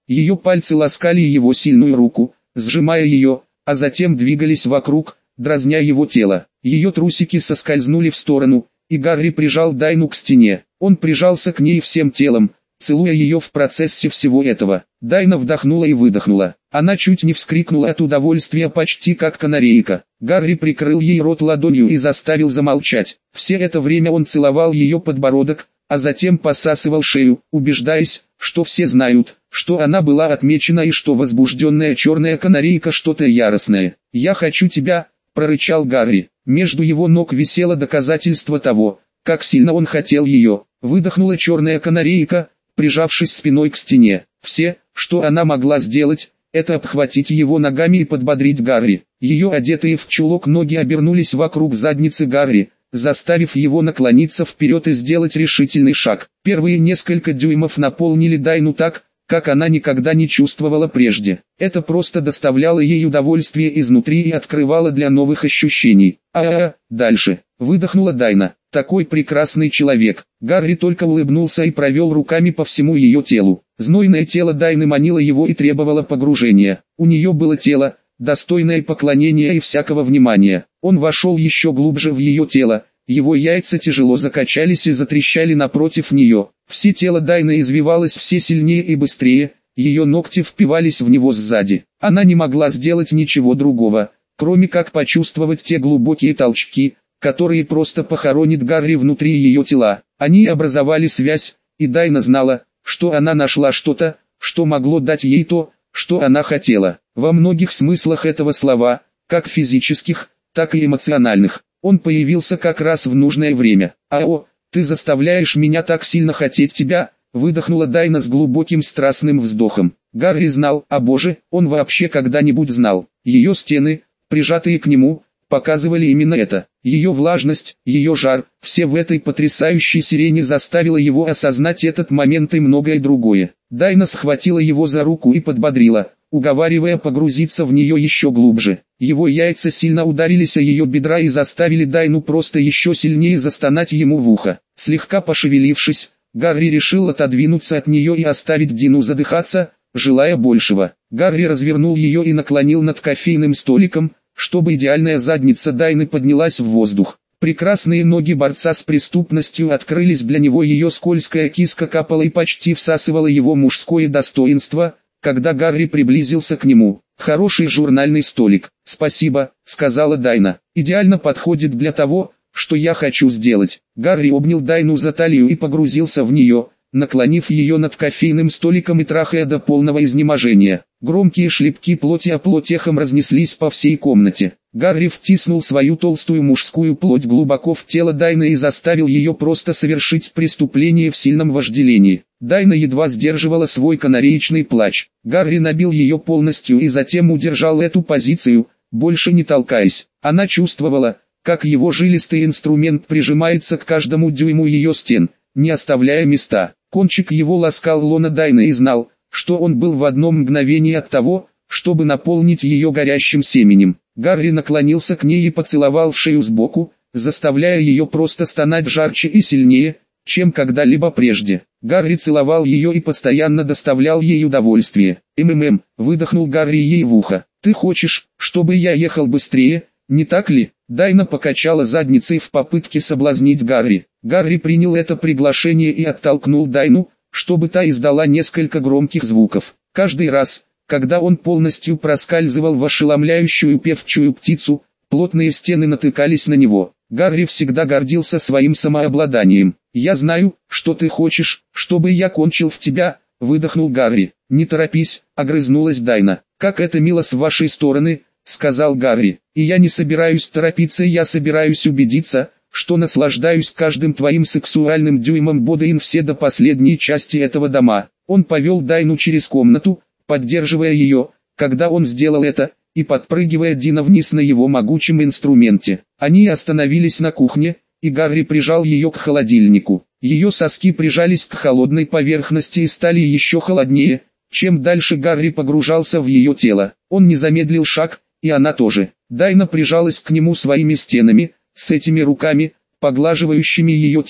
Speaker 1: Ее пальцы ласкали его сильную руку, сжимая ее, а затем двигались вокруг, дразня его тело. Ее трусики соскользнули в сторону, и Гарри прижал Дайну к стене. Он прижался к ней всем телом, целуя ее в процессе всего этого. Дайна вдохнула и выдохнула. Она чуть не вскрикнула от удовольствия, почти как канарейка. Гарри прикрыл ей рот ладонью и заставил замолчать. Все это время он целовал ее подбородок, а затем посасывал шею, убеждаясь, что все знают, что она была отмечена и что возбужденная черная канарейка что-то яростное. «Я хочу тебя», — прорычал Гарри. Между его ног висело доказательство того, как сильно он хотел ее. Выдохнула черная канарейка, прижавшись спиной к стене. Все, что она могла сделать, это обхватить его ногами и подбодрить Гарри. Ее одетые в чулок ноги обернулись вокруг задницы Гарри, заставив его наклониться вперед и сделать решительный шаг. Первые несколько дюймов наполнили Дайну так, как она никогда не чувствовала прежде. Это просто доставляло ей удовольствие изнутри и открывало для новых ощущений. Дальше. Выдохнула Дайна. Такой прекрасный человек. Гарри только улыбнулся и провел руками по всему ее телу. Знойное тело Дайны манило его и требовало погружения. У нее было тело, достойное поклонения и всякого внимания. Он вошел еще глубже в ее тело. Его яйца тяжело закачались и затрещали напротив нее. Все тело Дайны извивалось все сильнее и быстрее, ее ногти впивались в него сзади. Она не могла сделать ничего другого, кроме как почувствовать те глубокие толчки, которые просто похоронит Гарри внутри ее тела. Они образовали связь, и Дайна знала, что она нашла что-то, что могло дать ей то, что она хотела. Во многих смыслах этого слова, как физических, так и эмоциональных. Он появился как раз в нужное время. Ты заставляешь меня так сильно хотеть тебя», — выдохнула Дайна с глубоким страстным вздохом. Гарри знал, боже, он вообще когда-нибудь знал. Ее стены, прижатые к нему, показывали именно это. Ее влажность, ее жар, все в этой потрясающей сирене заставило его осознать этот момент и многое другое. Дайна схватила его за руку и подбодрила, уговаривая погрузиться в нее еще глубже. Его яйца сильно ударились о ее бедра и заставили Дайну просто еще сильнее застонать ему в ухо. Слегка пошевелившись, Гарри решил отодвинуться от нее и оставить Дину задыхаться, желая большего. Гарри развернул ее и наклонил над кофейным столиком, чтобы идеальная задница Дайны поднялась в воздух. Прекрасные ноги борца с преступностью открылись для него, ее скользкая киска капала и почти всасывала его мужское достоинство, когда Гарри приблизился к нему. «Хороший журнальный столик, спасибо», — сказала Дайна. «Идеально подходит для того, что я хочу сделать». Гарри обнял Дайну за талию и погрузился в нее, наклонив ее над кофейным столиком и трахая до полного изнеможения. Громкие шлепки плоти о плоть эхом разнеслись по всей комнате. Гарри втиснул свою толстую мужскую плоть глубоко в тело Дайны и заставил ее просто совершить преступление в сильном вожделении. Дайна едва сдерживала свой канареечный плач. Гарри набил ее полностью и затем удержал эту позицию, больше не толкаясь. Она чувствовала, как его жилистый инструмент прижимается к каждому дюйму ее стен, не оставляя места. Кончик его ласкал лона Дайны и знал, что он был в одно мгновение от того, чтобы наполнить ее горящим семенем. Гарри наклонился к ней и поцеловал в шею сбоку, заставляя ее просто стонать жарче и сильнее, чем когда-либо прежде. Гарри целовал ее и постоянно доставлял ей удовольствие. Выдохнул Гарри ей в ухо. «Ты хочешь, чтобы я ехал быстрее, не так ли?» Дайна покачала задницей в попытке соблазнить Гарри. Гарри принял это приглашение и оттолкнул Дайну, чтобы та издала несколько громких звуков. Каждый раз, когда он полностью проскальзывал в ошеломляющую певчую птицу, плотные стены натыкались на него. Гарри всегда гордился своим самообладанием. «Я знаю, что ты хочешь, чтобы я кончил в тебя», — выдохнул Гарри. «Не торопись», — огрызнулась Дайна. «Как это мило с вашей стороны», — сказал Гарри. «И я не собираюсь торопиться, я собираюсь убедиться, что наслаждаюсь каждым твоим сексуальным дюймом Бодеин все до последней части этого дома». Он повел Дайну через комнату, поддерживая ее, когда он сделал это, и подпрыгивая Дина вниз на его могучем инструменте. Они остановились на кухне, и Гарри прижал ее к холодильнику. Ее соски прижались к холодной поверхности и стали еще холоднее, чем дальше Гарри погружался в ее тело. Он не замедлил шаг, и она тоже. Дайна прижалась к нему своими стенами, с этими руками, поглаживающими ее тело,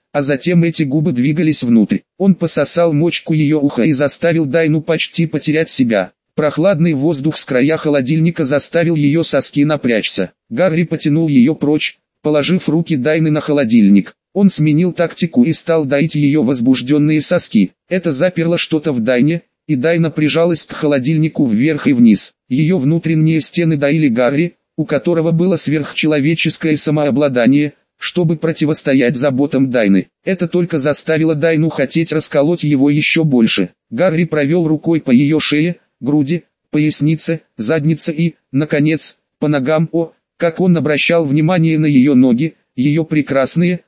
Speaker 1: а затем эти губы двигались внутрь. Он пососал мочку ее уха и заставил Дайну почти потерять себя. Прохладный воздух с края холодильника заставил ее соски напрячься. Гарри потянул ее прочь, положив руки Дайны на холодильник. Он сменил тактику и стал доить ее возбужденные соски. Это заперло что-то в Дайне, и Дайна прижалась к холодильнику вверх и вниз. Ее внутренние стены доили Гарри, у которого было сверхчеловеческое самообладание, чтобы противостоять заботам Дайны. Это только заставило Дайну хотеть расколоть его еще больше. Гарри провел рукой по ее шее, груди, пояснице, заднице и, наконец, по ногам. О, как он обращал внимание на ее ноги, ее прекрасные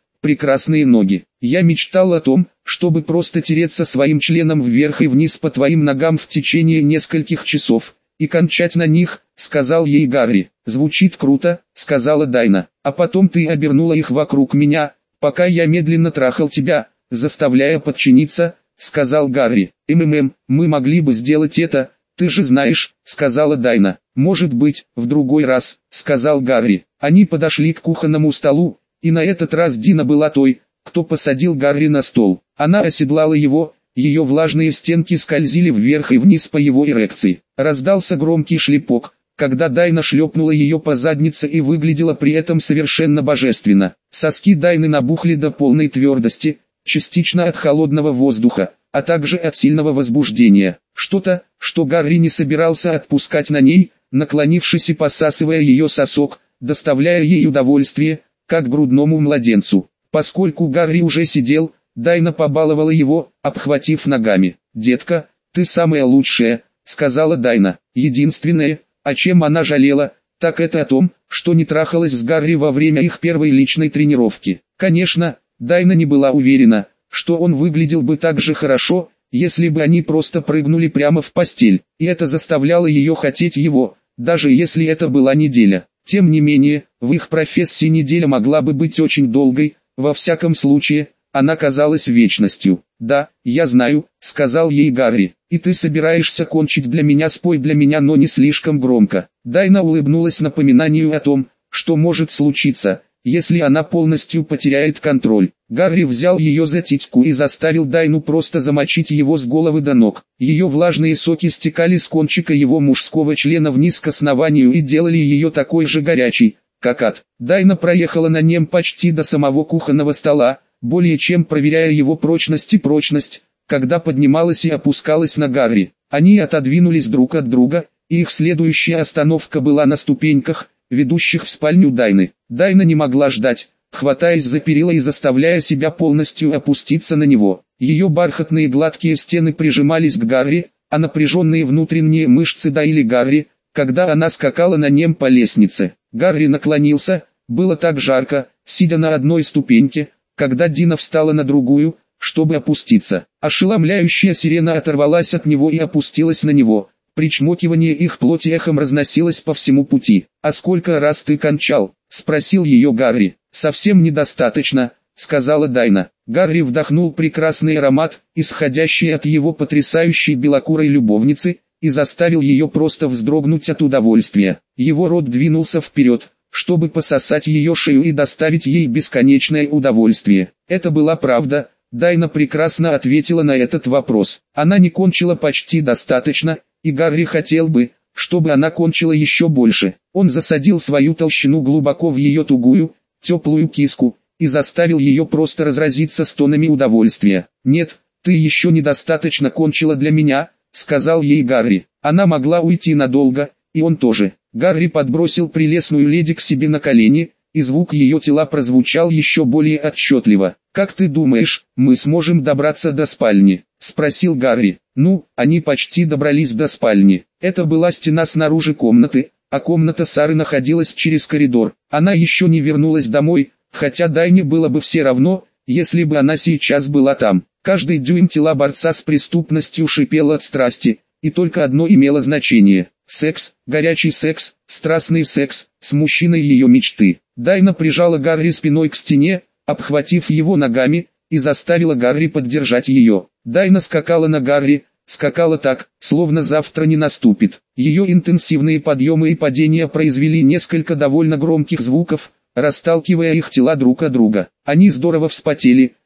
Speaker 1: ноги. Я мечтал о том, чтобы просто тереться своим членом вверх и вниз по твоим ногам в течение нескольких часов, и кончать на них, сказал ей Гарри. Звучит круто, сказала Дайна, а потом ты обернула их вокруг меня, пока я медленно трахал тебя, заставляя подчиниться, сказал Гарри. Мы могли бы сделать это, ты же знаешь, сказала Дайна. Может быть, в другой раз, сказал Гарри. Они подошли к кухонному столу, и на этот раз Дина была той, кто посадил Гарри на стол. Она оседлала его, ее влажные стенки скользили вверх и вниз по его эрекции. Раздался громкий шлепок, когда Дайна шлепнула ее по заднице и выглядела при этом совершенно божественно. Соски Дайны набухли до полной твердости, частично от холодного воздуха, а также от сильного возбуждения. Что-то, что Гарри не собирался отпускать на ней, наклонившись и посасывая ее сосок, доставляя ей удовольствие, как грудному младенцу. Поскольку Гарри уже сидел, Дайна побаловала его, обхватив ногами. «Детка, ты самая лучшая», — сказала Дайна. Единственное, о чем она жалела, так это о том, что не трахалась с Гарри во время их первой личной тренировки. Конечно, Дайна не была уверена, что он выглядел бы так же хорошо, если бы они просто прыгнули прямо в постель, и это заставляло ее хотеть его, даже если это была неделя. Тем не менее, в их профессии неделя могла бы быть очень долгой, во всяком случае, она казалась вечностью. «Да, я знаю», — сказал ей Гарри, — «и ты собираешься кончить для меня, спой для меня, но не слишком громко». Дайна улыбнулась напоминанию о том, что может случиться, если она полностью потеряет контроль. Гарри взял ее за титьку и заставил Дайну просто замочить его с головы до ног. Ее влажные соки стекали с кончика его мужского члена вниз к основанию и делали ее такой же горячей, как ад. Дайна проехала на нем почти до самого кухонного стола, более чем проверяя его прочность и прочность, когда поднималась и опускалась на Гарри. Они отодвинулись друг от друга, и их следующая остановка была на ступеньках, ведущих в спальню Дайны. Дайна не могла ждать, хватаясь за перила и заставляя себя полностью опуститься на него. Ее бархатные гладкие стены прижимались к Гарри, а напряженные внутренние мышцы доили Гарри, когда она скакала на нем по лестнице. Гарри наклонился, было так жарко, сидя на одной ступеньке, когда Дина встала на другую, чтобы опуститься. Ошеломляющая сирена оторвалась от него и опустилась на него. Причмокивание их плоти эхом разносилось по всему пути. «А сколько раз ты кончал?» — спросил ее Гарри. «Совсем недостаточно», — сказала Дайна. Гарри вдохнул прекрасный аромат, исходящий от его потрясающей белокурой любовницы, и заставил ее просто вздрогнуть от удовольствия. Его рот двинулся вперед, чтобы пососать ее шею и доставить ей бесконечное удовольствие. Это была правда. Дайна прекрасно ответила на этот вопрос. Она не кончила почти достаточно, и Гарри хотел бы, чтобы она кончила еще больше. Он засадил свою толщину глубоко в ее тугую, теплую киску, и заставил ее просто разразиться стонами удовольствия. «Нет, ты еще недостаточно кончила для меня», — сказал ей Гарри. Она могла уйти надолго, и он тоже. Гарри подбросил прелестную леди к себе на колени, и звук ее тела прозвучал еще более отчетливо. «Как ты думаешь, мы сможем добраться до спальни?» — спросил Гарри. Ну, они почти добрались до спальни. Это была стена снаружи комнаты, а комната Сары находилась через коридор. Она еще не вернулась домой, хотя Дайне было бы все равно, если бы она сейчас была там. Каждый дюйм тела борца с преступностью шипел от страсти, и только одно имело значение — секс, горячий секс, страстный секс, с мужчиной ее мечты. Дайна прижала Гарри спиной к стене, обхватив его ногами, и заставила Гарри поддержать ее. Дайна скакала на Гарри, скакала так, словно завтра не наступит. Ее интенсивные подъемы и падения произвели несколько довольно громких звуков, расталкивая их тела друг от друга. Они здорово вспотели,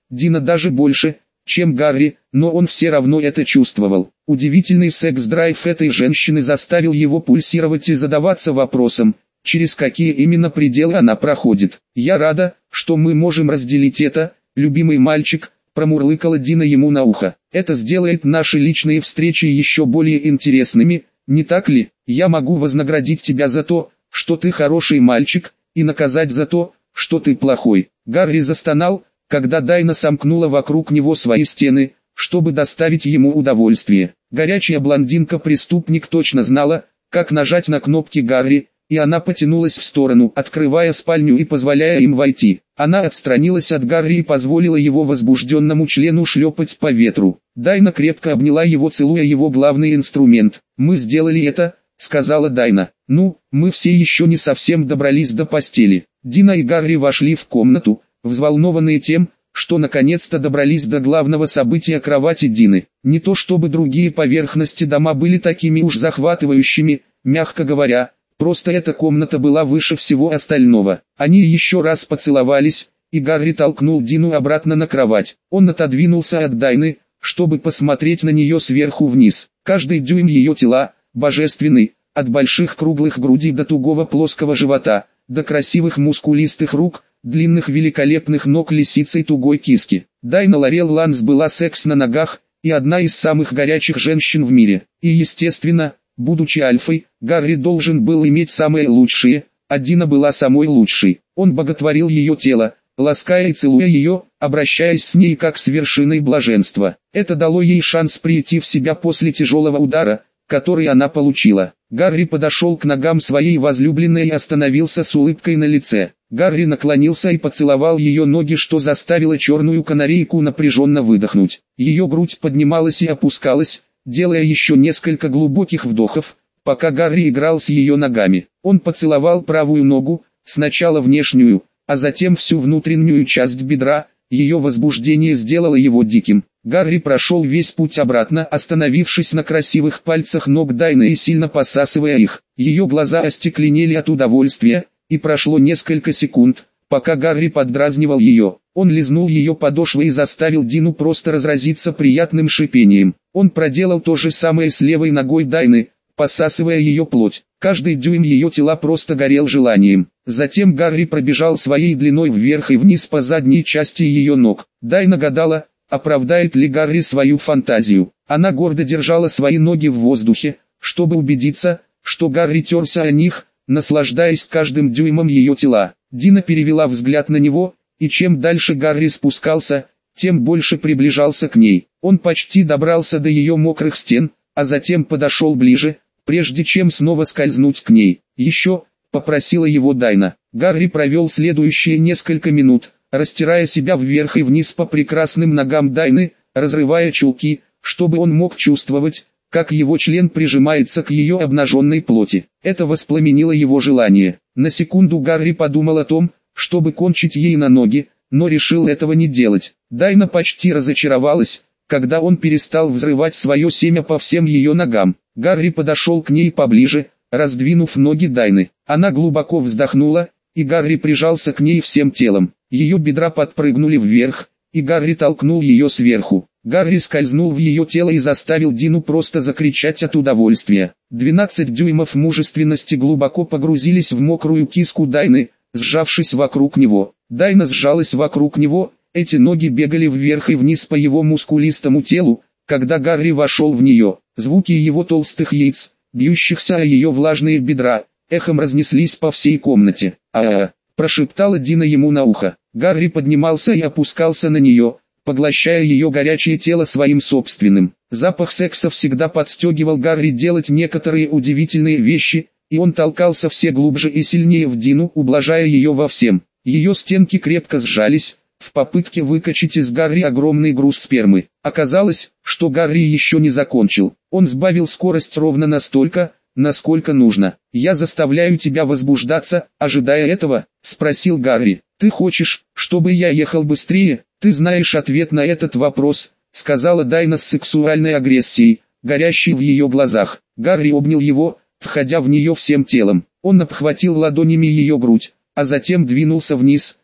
Speaker 1: Дина даже больше, чем Гарри, но он все равно это чувствовал. Удивительный секс-драйв этой женщины заставил его пульсировать и задаваться вопросом, через какие именно пределы она проходит. «Я рада, что мы можем разделить это, любимый мальчик», промурлыкала Дина ему на ухо. «Это сделает наши личные встречи еще более интересными, не так ли? Я могу вознаградить тебя за то, что ты хороший мальчик, и наказать за то, что ты плохой». Гарри застонал, когда Дайна сомкнула вокруг него свои стены, чтобы доставить ему удовольствие. Горячая блондинка-преступник точно знала, как нажать на кнопки Гарри, и она потянулась в сторону, открывая спальню и позволяя им войти. Она отстранилась от Гарри и позволила его возбужденному члену шлепать по ветру. Дайна крепко обняла его, целуя его главный инструмент. «Мы сделали это», — сказала Дайна. «Ну, мы все еще не совсем добрались до постели». Дина и Гарри вошли в комнату, взволнованные тем, что наконец-то добрались до главного события — кровати Дины. Не то чтобы другие поверхности дома были такими уж захватывающими, мягко говоря, просто эта комната была выше всего остального. Они еще раз поцеловались, и Гарри толкнул Дину обратно на кровать. Он отодвинулся от Дайны, чтобы посмотреть на нее сверху вниз. Каждый дюйм ее тела, божественный, от больших круглых грудей до тугого плоского живота, до красивых мускулистых рук, длинных великолепных ног лисицы и тугой киски. Дайна Лорел Ланс была секс на ногах, и одна из самых горячих женщин в мире. И естественно, будучи альфой, Гарри должен был иметь самые лучшие, а Дина была самой лучшей. Он боготворил ее тело, лаская и целуя ее, обращаясь с ней как с вершиной блаженства. Это дало ей шанс прийти в себя после тяжелого удара, который она получила. Гарри подошел к ногам своей возлюбленной и остановился с улыбкой на лице. Гарри наклонился и поцеловал ее ноги, что заставило черную канарейку напряженно выдохнуть. Ее грудь поднималась и опускалась, делая еще несколько глубоких вдохов, пока Гарри играл с ее ногами. Он поцеловал правую ногу, сначала внешнюю, а затем всю внутреннюю часть бедра. Ее возбуждение сделало его диким. Гарри прошел весь путь обратно, остановившись на красивых пальцах ног Дайны и сильно посасывая их. Ее глаза остекленели от удовольствия, и прошло несколько секунд, пока Гарри поддразнивал ее. Он лизнул ее подошвы и заставил Дину просто разразиться приятным шипением. Он проделал то же самое с левой ногой Дайны, посасывая ее плоть. Каждый дюйм ее тела просто горел желанием. Затем Гарри пробежал своей длиной вверх и вниз по задней части ее ног. Дайна гадала, оправдает ли Гарри свою фантазию. Она гордо держала свои ноги в воздухе, чтобы убедиться, что Гарри терся о них, наслаждаясь каждым дюймом ее тела. Дина перевела взгляд на него, и чем дальше Гарри спускался, тем больше приближался к ней. Он почти добрался до ее мокрых стен, а затем подошел ближе, прежде чем снова скользнуть к ней. «Еще», — попросила его Дайна. Гарри провел следующие несколько минут, растирая себя вверх и вниз по прекрасным ногам Дайны, разрывая чулки, чтобы он мог чувствовать, как его член прижимается к ее обнаженной плоти. Это воспламенило его желание. На секунду Гарри подумал о том, чтобы кончить ей на ноги, но решил этого не делать. Дайна почти разочаровалась, когда он перестал взрывать свое семя по всем ее ногам. Гарри подошел к ней поближе, раздвинув ноги Дайны. Она глубоко вздохнула, и Гарри прижался к ней всем телом. Ее бедра подпрыгнули вверх, и Гарри толкнул ее сверху. Гарри скользнул в ее тело и заставил Дину просто закричать от удовольствия. 12 дюймов мужественности глубоко погрузились в мокрую киску Дайны, сжавшись вокруг него. Дайна сжалась вокруг него, эти ноги бегали вверх и вниз по его мускулистому телу, когда Гарри вошел в нее. Звуки его толстых яиц, бьющихся о ее влажные бедра, эхом разнеслись по всей комнате. «А-а-а», прошептала Дина ему на ухо. Гарри поднимался и опускался на нее, поглощая ее горячее тело своим собственным. Запах секса всегда подстегивал Гарри делать некоторые удивительные вещи, и он толкался все глубже и сильнее в Дину, ублажая ее во всем. Ее стенки крепко сжались, в попытке выкачать из Гарри огромный груз спермы. Оказалось, что Гарри еще не закончил. Он сбавил скорость ровно настолько, насколько нужно. «Я заставляю тебя возбуждаться, ожидая этого?» — спросил Гарри. «Ты хочешь, чтобы я ехал быстрее?» «Ты знаешь ответ на этот вопрос», — сказала Дайна с сексуальной агрессией, горящей в ее глазах. Гарри обнял его, входя в нее всем телом. Он обхватил ладонями ее грудь, а затем двинулся вниз,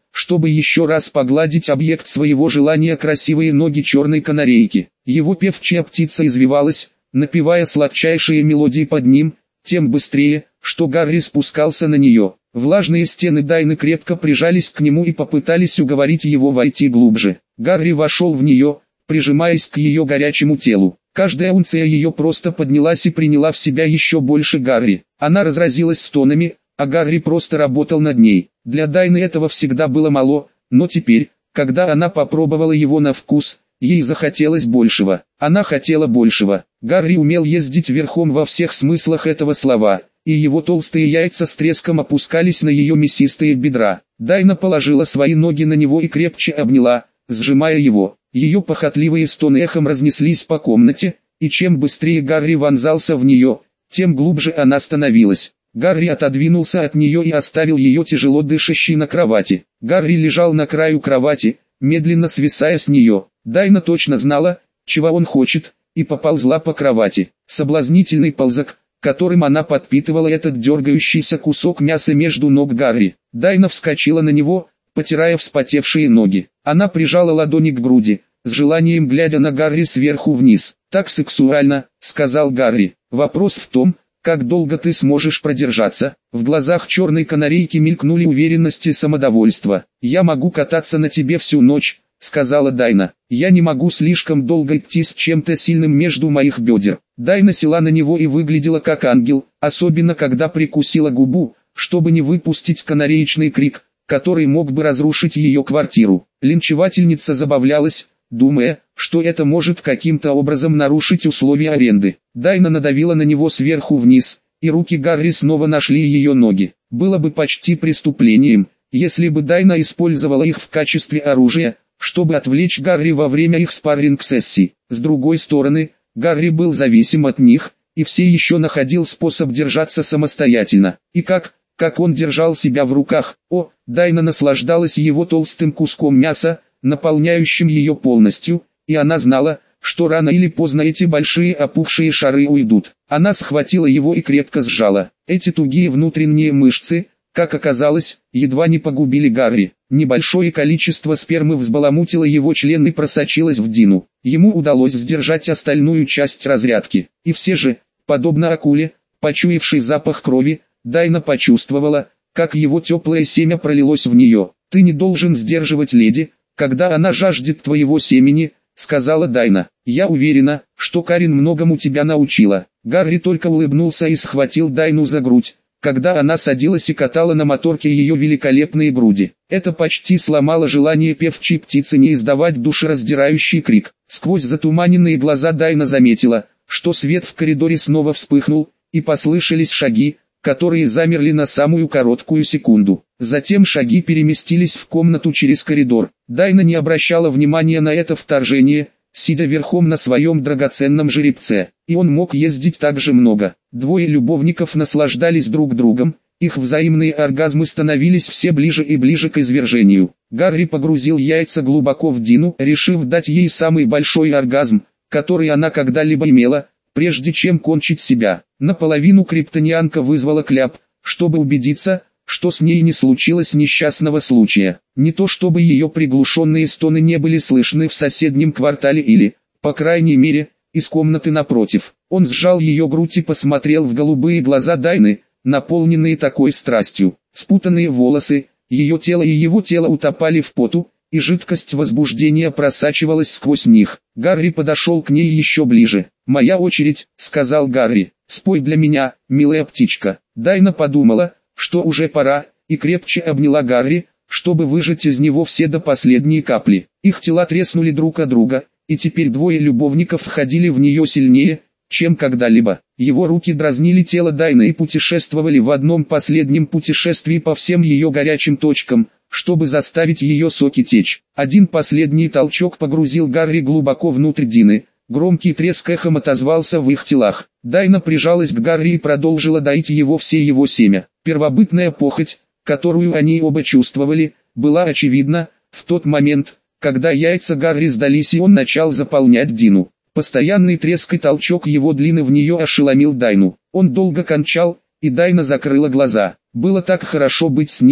Speaker 1: чтобы еще раз погладить объект своего желания красивые ноги черной канарейки. Его певчая птица извивалась, напевая сладчайшие мелодии под ним, тем быстрее, что Гарри спускался на нее. Влажные стены Дайны крепко прижались к нему и попытались уговорить его войти глубже. Гарри вошел в нее, прижимаясь к ее горячему телу. Каждая унция ее просто поднялась и приняла в себя еще больше Гарри. Она разразилась стонами, а Гарри просто работал над ней. Для Дайны этого всегда было мало, но теперь, когда она попробовала его на вкус, ей захотелось большего. Она хотела большего. Гарри умел ездить верхом во всех смыслах этого слова, и его толстые яйца с треском опускались на ее мясистые бедра. Дайна положила свои ноги на него и крепче обняла, сжимая его. Ее похотливые стоны эхом разнеслись по комнате, и чем быстрее Гарри вонзался в нее, тем глубже она становилась. Гарри отодвинулся от нее и оставил ее тяжело дышащей на кровати. Гарри лежал на краю кровати, медленно свисая с нее. Дайна точно знала, чего он хочет, и поползла по кровати. Соблазнительный ползок, которым она подпитывала этот дергающийся кусок мяса между ног Гарри. Дайна вскочила на него, потирая вспотевшие ноги. Она прижала ладони к груди, с желанием глядя на Гарри сверху вниз. «Так сексуально», — сказал Гарри. «Вопрос в том, как долго ты сможешь продержаться?» В глазах черной канарейки мелькнули уверенность и самодовольство. «Я могу кататься на тебе всю ночь», — сказала Дайна. «Я не могу слишком долго идти с чем-то сильным между моих бедер». Дайна села на него и выглядела как ангел, особенно когда прикусила губу, чтобы не выпустить канареечный крик, который мог бы разрушить ее квартиру. Линчевательница забавлялась, думая, что это может каким-то образом нарушить условия аренды. Дайна надавила на него сверху вниз, и руки Гарри снова нашли ее ноги. Было бы почти преступлением, если бы Дайна использовала их в качестве оружия, чтобы отвлечь Гарри во время их спарринг-сессий. С другой стороны, Гарри был зависим от них, и все еще находил способ держаться самостоятельно. И как он держал себя в руках. Дайна наслаждалась его толстым куском мяса, наполняющим ее полностью, и она знала, что рано или поздно эти большие опухшие шары уйдут. Она схватила его и крепко сжала. Эти тугие внутренние мышцы, как оказалось, едва не погубили Гарри. Небольшое количество спермы взбаламутило его член и просочилось в Дину. Ему удалось сдержать остальную часть разрядки. И все же, подобно акуле, почуявшей запах крови, Дайна почувствовала, как его теплое семя пролилось в нее. «Ты не должен сдерживать леди, когда она жаждет твоего семени», — сказала Дайна. «Я уверена, что Карин многому тебя научила». Гарри только улыбнулся и схватил Дайну за грудь, когда она садилась и катала на моторке ее великолепные груди. Это почти сломало желание певчей птицы не издавать душераздирающий крик. Сквозь затуманенные глаза Дайна заметила, что свет в коридоре снова вспыхнул, и послышались шаги, которые замерли на самую короткую секунду. Затем шаги переместились в комнату через коридор. Дайна не обращала внимания на это вторжение, сидя верхом на своем драгоценном жеребце. И он мог ездить так же много. Двое любовников наслаждались друг другом, их взаимные оргазмы становились все ближе и ближе к извержению. Гарри погрузил яйца глубоко в Дину, решив дать ей самый большой оргазм, который она когда-либо имела, прежде чем кончить себя. Наполовину криптонианка вызвала кляп, чтобы убедиться, что с ней не случилось несчастного случая. Не то чтобы ее приглушенные стоны не были слышны в соседнем квартале или, по крайней мере, из комнаты напротив. Он сжал ее грудь и посмотрел в голубые глаза Дайны, наполненные такой страстью. Спутанные волосы, ее тело и его тело утопали в поту, и жидкость возбуждения просачивалась сквозь них. Гарри подошел к ней еще ближе. «Моя очередь», — сказал Гарри. «Спой для меня, милая птичка». Дайна подумала, что уже пора, и крепче обняла Гарри, чтобы выжать из него все до последней капли. Их тела треснули друг от друга, и теперь двое любовников входили в нее сильнее, чем когда-либо. Его руки дразнили тело Дайны и путешествовали в одном последнем путешествии по всем ее горячим точкам, чтобы заставить ее соки течь. Один последний толчок погрузил Гарри глубоко внутрь Дины. Громкий треск эхом отозвался в их телах. Дайна прижалась к Гарри и продолжила доить его все его семя. Первобытная похоть, которую они оба чувствовали, была очевидна в тот момент, когда яйца Гарри сдались и он начал заполнять Дину. Постоянный треск и толчок его длины в нее ошеломил Дайну. Он долго кончал, и Дайна закрыла глаза. Было так хорошо быть с ним,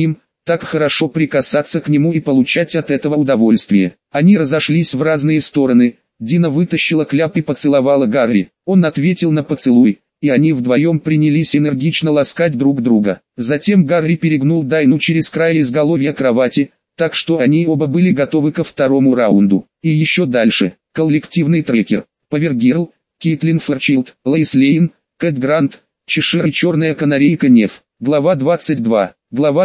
Speaker 1: Так хорошо прикасаться к нему и получать от этого удовольствие. Они разошлись в разные стороны. Дина вытащила кляп и поцеловала Гарри. Он ответил на поцелуй, и они вдвоем принялись энергично ласкать друг друга. Затем Гарри перегнул Дайну через край изголовья кровати, так что они оба были готовы ко второму раунду. И еще дальше. Коллективный трекер. Повергирл, Кейтлин Ферчилд, Лейс Лейн, Кэт Грант, Чешир и черная канарейка Нев. Глава 22. Глава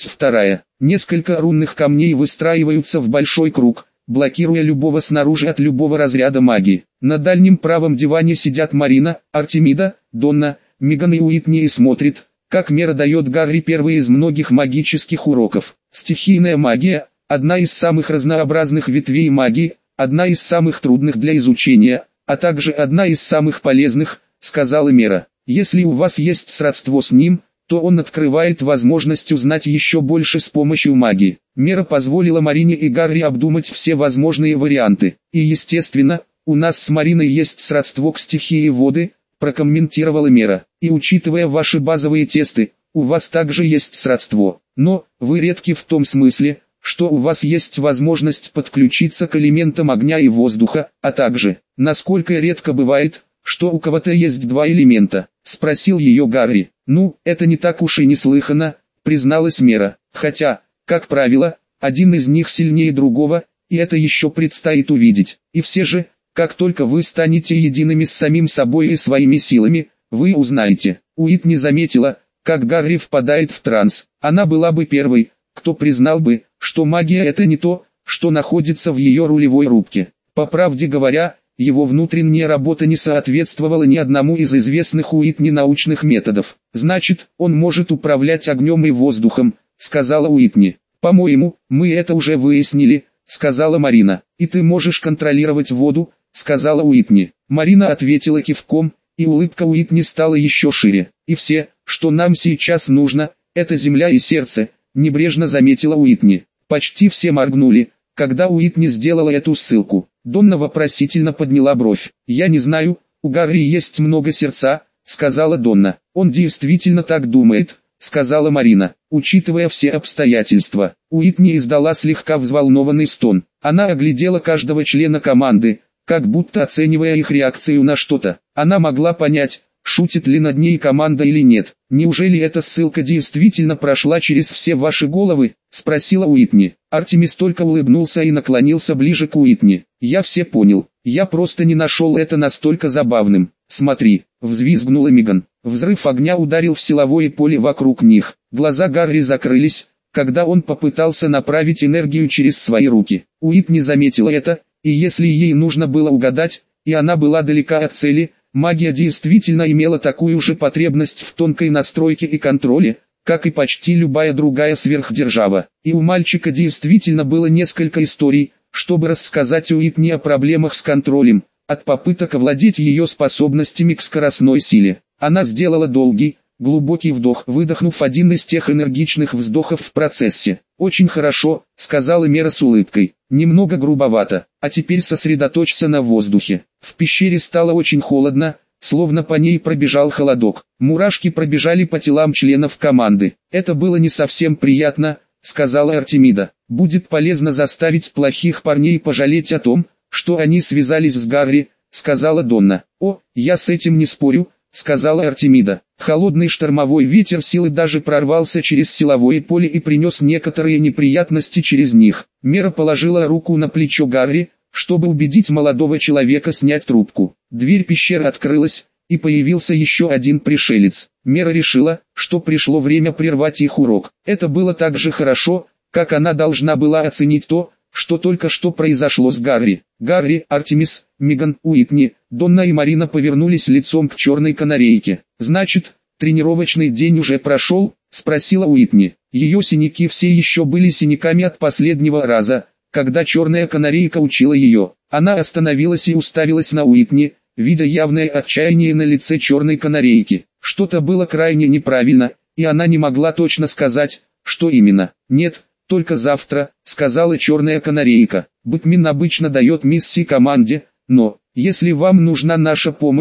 Speaker 1: 22. Несколько рунных камней выстраиваются в большой круг, блокируя любого снаружи от любого разряда магии. На дальнем правом диване сидят Марина, Артемида, Донна, Меган и Уитни и смотрит, как Мера дает Гарри первый из многих магических уроков. Стихийная магия – одна из самых разнообразных ветвей магии, одна из самых трудных для изучения, а также одна из самых полезных, сказала Мера. Если у вас есть сродство с ним, то он открывает возможность узнать еще больше с помощью магии. Мера позволила Марине и Гарри обдумать все возможные варианты. И естественно, у нас с Мариной есть сродство к стихии воды, прокомментировала Мера. И учитывая ваши базовые тесты, у вас также есть сродство. Но, вы редки в том смысле, что у вас есть возможность подключиться к элементам огня и воздуха, а также, насколько редко бывает, что у кого-то есть два элемента, спросил ее Гарри. Ну, это не так уж и неслыханно, призналась Мера, хотя, как правило, один из них сильнее другого, и это еще предстоит увидеть. И все же, как только вы станете едиными с самим собой и своими силами, вы узнаете. Уитни заметила, как Гарри впадает в транс. Она была бы первой, кто признал бы, что магия это не то, что находится в ее рулевой рубке. По правде говоря, его внутренняя работа не соответствовала ни одному из известных Уитни научных методов. «Значит, он может управлять огнем и воздухом», — сказала Уитни. «По-моему, мы это уже выяснили», — сказала Марина. «И ты можешь контролировать воду», — сказала Уитни. Марина ответила кивком, и улыбка Уитни стала еще шире. «И все, что нам сейчас нужно, это земля и сердце», — небрежно заметила Уитни. Почти все моргнули, когда Уитни сделала эту ссылку. Донна вопросительно подняла бровь. «Я не знаю, у Гарри есть много сердца», — сказала Донна. «Он действительно так думает», — сказала Марина. «Учитывая все обстоятельства». Уитни издала слегка взволнованный стон. Она оглядела каждого члена команды, как будто оценивая их реакцию на что-то. Она могла понять, шутит ли над ней команда или нет. «Неужели эта ссылка действительно прошла через все ваши головы?» — спросила Уитни. Артемис только улыбнулся и наклонился ближе к Уитни. «Я все понял. Я просто не нашел это настолько забавным. Смотри», — взвизгнула Меган. Взрыв огня ударил в силовое поле вокруг них. Глаза Гарри закрылись, когда он попытался направить энергию через свои руки. Уитни заметила это, и если ей нужно было угадать, и она была далека от цели, магия действительно имела такую же потребность в тонкой настройке и контроле, как и почти любая другая сверхдержава. И у мальчика действительно было несколько историй, чтобы рассказать Уитни о проблемах с контролем, от попыток овладеть ее способностями к скоростной силе. Она сделала долгий, глубокий вдох, выдохнув один из тех энергичных вздохов в процессе. «Очень хорошо», — сказала Мера с улыбкой. «Немного грубовато. А теперь сосредоточься на воздухе». В пещере стало очень холодно, словно по ней пробежал холодок. Мурашки пробежали по телам членов команды. «Это было не совсем приятно», — сказала Артемида. «Будет полезно заставить плохих парней пожалеть о том, что они связались с Гарри», — сказала Донна. «О, я с этим не спорю», — сказала Артемида. Холодный штормовой ветер силы даже прорвался через силовое поле и принес некоторые неприятности через них. Мера положила руку на плечо Гарри, чтобы убедить молодого человека снять трубку. Дверь пещеры открылась, и появился еще один пришелец. Мера решила, что пришло время прервать их урок. Это было так же хорошо, как она должна была оценить то, что только что произошло с Гарри. Гарри, Артемис, Меган, Уитни, Донна и Марина повернулись лицом к черной канарейке. «Значит, тренировочный день уже прошел?» — спросила Уитни. Ее синяки все еще были синяками от последнего раза, когда черная канарейка учила ее. Она остановилась и уставилась на Уитни, видя явное отчаяние на лице черной канарейки. Что-то было крайне неправильно, и она не могла точно сказать, что именно. «Нет, только завтра», — сказала черная канарейка. «Бэтмен обычно дает миссии команде, но, если вам нужна наша помощь,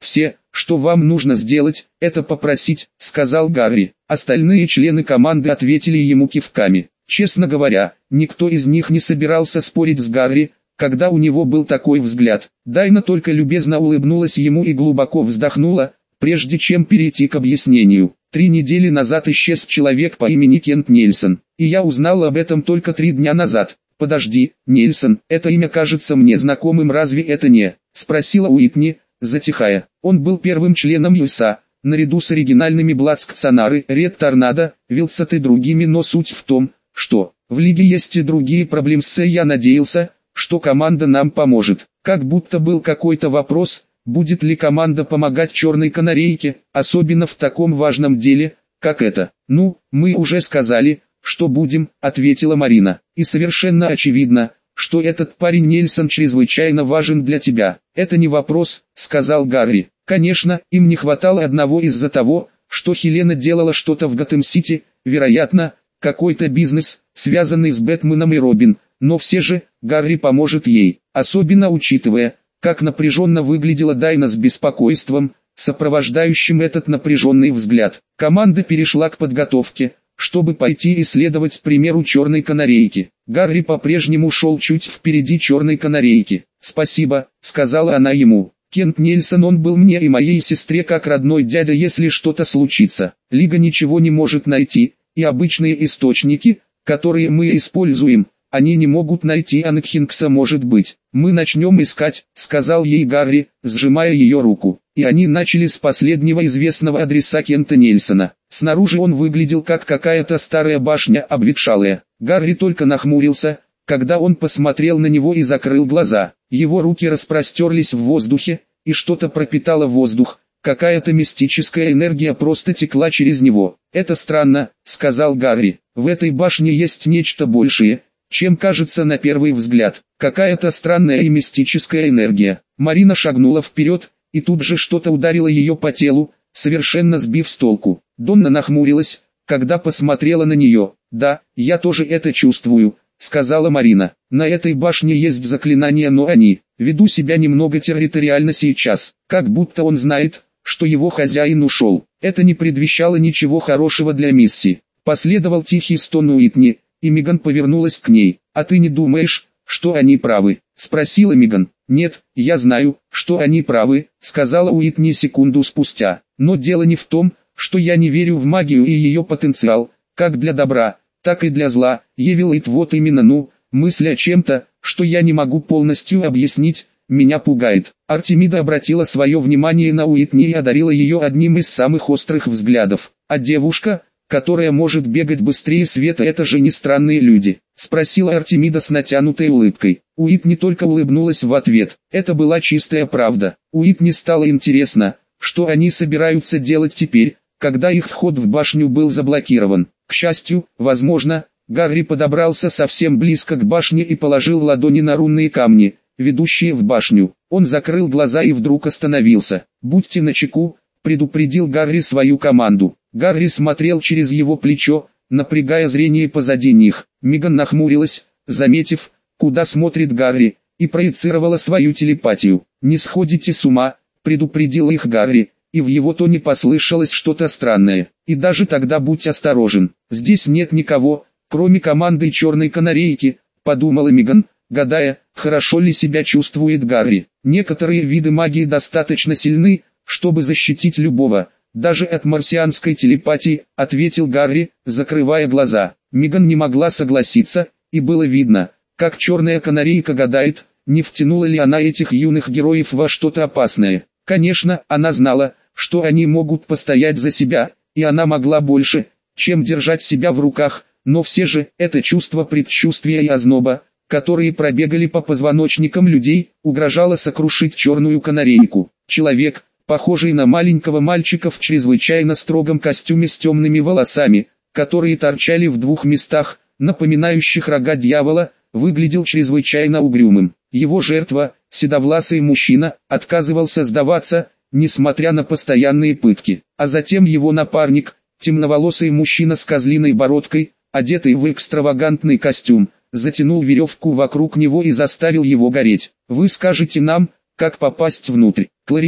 Speaker 1: Все, что вам нужно сделать, это попросить, сказал Гарри. Остальные члены команды ответили ему кивками. Честно говоря, никто из них не собирался спорить с Гарри, когда у него был такой взгляд. Дайна только любезно улыбнулась ему и глубоко вздохнула, прежде чем перейти к объяснению. 3 недели назад исчез человек по имени Кент Нельсон, и я узнал об этом только 3 дня назад. «Подожди, Нельсон, это имя кажется мне знакомым, разве это не?» – спросила Уитни, затихая. Он был первым членом ЮСА, наряду с оригинальными Бладскцанары, Ред Торнадо, Вилсат и другими, но суть в том, что в лиге есть и другие проблемы. Я надеялся, что команда нам поможет. Как будто был какой-то вопрос, будет ли команда помогать Черной Канарейке, особенно в таком важном деле, как это. «Ну, мы уже сказали, что будем», — ответила Марина. «И совершенно очевидно, что этот парень Нельсон чрезвычайно важен для тебя». «Это не вопрос», — сказал Гарри. «Конечно, им не хватало одного из-за того, что Хелена делала что-то в Готэм-Сити, вероятно, какой-то бизнес, связанный с Бэтменом и Робин, но все же, Гарри поможет ей, особенно учитывая, как напряженно выглядела Дайна с беспокойством, сопровождающим этот напряженный взгляд. Команда перешла к подготовке, чтобы пойти исследовать примеру Черной Канарейки. Гарри по-прежнему шел чуть впереди Черной Канарейки. «Спасибо», — сказала она ему. «Кент Нельсон, он был мне и моей сестре как родной дядя, если что-то случится. Лига ничего не может найти, и обычные источники, которые мы используем, они не могут найти Анкхинкса. Может быть, мы начнем искать», — сказал ей Гарри, сжимая ее руку. И они начали с последнего известного адреса Кента Нельсона. Снаружи он выглядел как какая-то старая башня, обветшалая. Гарри только нахмурился, когда он посмотрел на него и закрыл глаза. Его руки распростерлись в воздухе, и что-то пропитало воздух. Какая-то мистическая энергия просто текла через него. «Это странно», — сказал Гарри. «В этой башне есть нечто большее, чем кажется на первый взгляд. Какая-то странная и мистическая энергия». Марина шагнула вперед, и тут же что-то ударило ее по телу, совершенно сбив с толку. Донна нахмурилась, когда посмотрела на нее. «Да, я тоже это чувствую», — сказала Марина. «На этой башне есть заклинания, но они ведут себя немного территориально сейчас, как будто он знает, что его хозяин ушел». Это не предвещало ничего хорошего для миссии. Последовал тихий стон Уитни, и Меган повернулась к ней. «А ты не думаешь, что они правы?» — спросила Меган. «Нет, я знаю, что они правы», — сказала Уитни секунду спустя. «Но дело не в том, что я не верю в магию и ее потенциал, как для добра, так и для зла. Евилит вот именно, мысль о чем-то, что я не могу полностью объяснить, меня пугает». Артемида обратила свое внимание на Уитни и одарила ее одним из самых острых взглядов. «А девушка, которая может бегать быстрее света, это же не странные люди?» — спросила Артемида с натянутой улыбкой. Уитни только улыбнулась в ответ. Это была чистая правда. Уитни стало интересно, что они собираются делать теперь, когда их вход в башню был заблокирован. К счастью, возможно, Гарри подобрался совсем близко к башне и положил ладони на рунные камни, ведущие в башню. Он закрыл глаза и вдруг остановился. «Будьте начеку», — предупредил Гарри свою команду. Гарри смотрел через его плечо, напрягая зрение позади них. Меган нахмурилась, заметив, куда смотрит Гарри, и проецировала свою телепатию. «Не сходите с ума», — предупредил их Гарри, и в его тоне послышалось что-то странное. «И даже тогда будь осторожен. Здесь нет никого, кроме команды Черной Канарейки», — подумала Меган, гадая, хорошо ли себя чувствует Гарри. «Некоторые виды магии достаточно сильны, чтобы защитить любого, даже от марсианской телепатии», — ответил Гарри, закрывая глаза. Меган не могла согласиться, и было видно, как Черная Канарейка гадает, не втянула ли она этих юных героев во что-то опасное. Конечно, она знала, что они могут постоять за себя, и она могла больше, чем держать себя в руках, но все же, это чувство предчувствия и озноба, которые пробегали по позвоночникам людей, угрожало сокрушить Черную Канарейку. Человек, похожий на маленького мальчика в чрезвычайно строгом костюме с темными волосами, которые торчали в 2 местах, напоминающих рога дьявола, выглядел чрезвычайно угрюмым. Его жертва, седовласый мужчина, отказывался сдаваться, несмотря на постоянные пытки. А затем его напарник, темноволосый мужчина с козлиной бородкой, одетый в экстравагантный костюм, затянул веревку вокруг него и заставил его гореть. «Вы скажете нам, как попасть внутрь?» Кларион,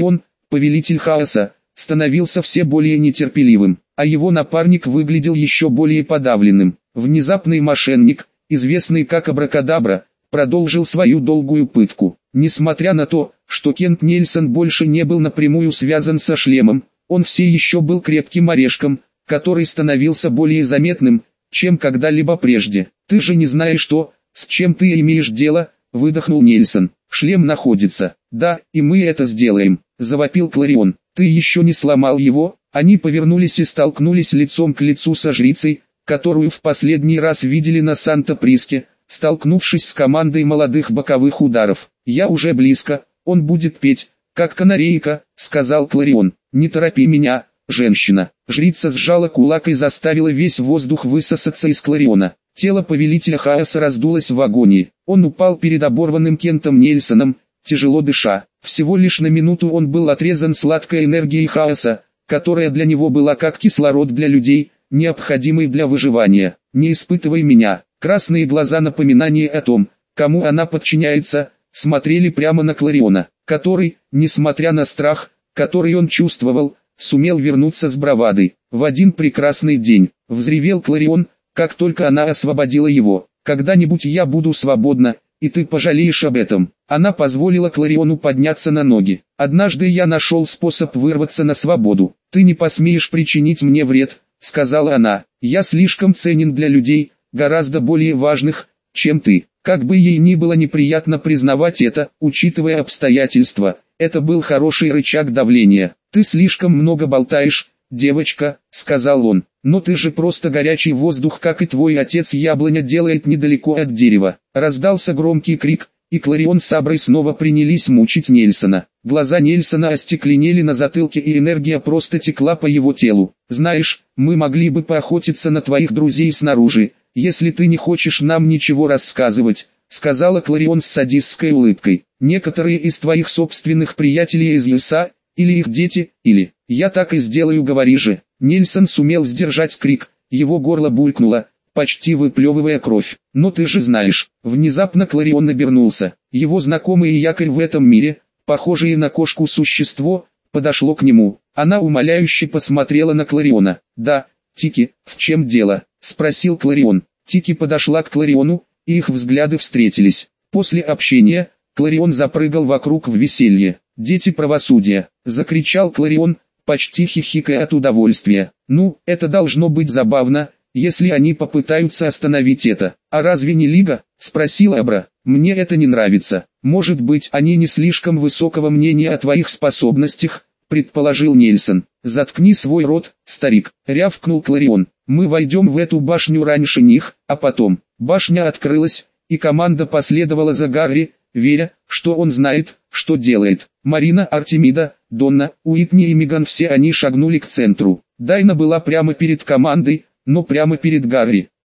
Speaker 1: Повелитель хаоса становился все более нетерпеливым, а его напарник выглядел еще более подавленным. Внезапный мошенник, известный как Абракадабра, продолжил свою долгую пытку. Несмотря на то, что Кент Нельсон больше не был напрямую связан со шлемом, он все еще был крепким орешком, который становился более заметным, чем когда-либо прежде. «Ты же не знаешь что, с чем ты имеешь дело», — выдохнул Нельсон. «Шлем находится». «Да, и мы это сделаем», — завопил Кларион. «Ты еще не сломал его?» Они повернулись и столкнулись лицом к лицу со жрицей, которую в последний раз видели на Санта-Приске, столкнувшись с командой молодых боковых ударов. «Я уже близко, он будет петь, как канарейка», — сказал Кларион. «Не торопи меня, женщина». Жрица сжала кулак и заставила весь воздух высосаться из Клариона. Тело повелителя хаоса раздулось в агонии. Он упал перед оборванным Кентом Нельсоном, тяжело дыша. Всего лишь на минуту он был отрезан сладкой энергией хаоса, которая для него была как кислород для людей, необходимый для выживания. «Не испытывай меня». Красные глаза, напоминание о том, кому она подчиняется, смотрели прямо на Клариона, который, несмотря на страх, который он чувствовал, сумел вернуться с бравадой. В один прекрасный день, взревел Кларион, как только она освободила его. «Когда-нибудь я буду свободна, и ты пожалеешь об этом». Она позволила Клариону подняться на ноги. «Однажды я нашел способ вырваться на свободу. Ты не посмеешь причинить мне вред», — сказала она. «Я слишком ценен для людей, гораздо более важных, чем ты». Как бы ей ни было неприятно признавать это, учитывая обстоятельства, это был хороший рычаг давления. «Ты слишком много болтаешь, девочка», — сказал он. «Но ты же просто горячий воздух, как и твой отец. Яблоня делает недалеко от дерева». Раздался громкий крик, и Кларион с Аброй снова принялись мучить Нельсона. Глаза Нельсона остекленели на затылке, и энергия просто текла по его телу. «Знаешь, мы могли бы поохотиться на твоих друзей снаружи, если ты не хочешь нам ничего рассказывать», — сказала Кларион с садистской улыбкой. «Некоторые из твоих собственных приятелей из ЮСА, или их дети, или... Я так и сделаю, говори же». Нельсон сумел сдержать крик, его горло булькнуло, почти выплевывая кровь. «Но ты же знаешь». Внезапно Кларион обернулся. Его знакомый якорь в этом мире, похожее на кошку существо, подошло к нему. Она умоляюще посмотрела на Клариона. «Да, Тики, в чем дело?» — спросил Кларион. Тики подошла к Клариону, и их взгляды встретились. После общения, Кларион запрыгал вокруг в веселье. «Дети правосудия!» — закричал Кларион, почти хихикая от удовольствия. «Ну, это должно быть забавно, если они попытаются остановить это». «А разве не Лига?» — спросил Абра. «Мне это не нравится. Может быть, они не слишком высокого мнения о твоих способностях», — предположил Нельсон. «Заткни свой рот, старик», — рявкнул Кларион. «Мы войдем в эту башню раньше них, а потом». Башня открылась, и команда последовала за Гарри, веря, что он знает, что делает. Марина, Артемида, Донна, Уитни и Меган, все они шагнули к центру. Дайна была прямо перед командой, но прямо перед Гарри.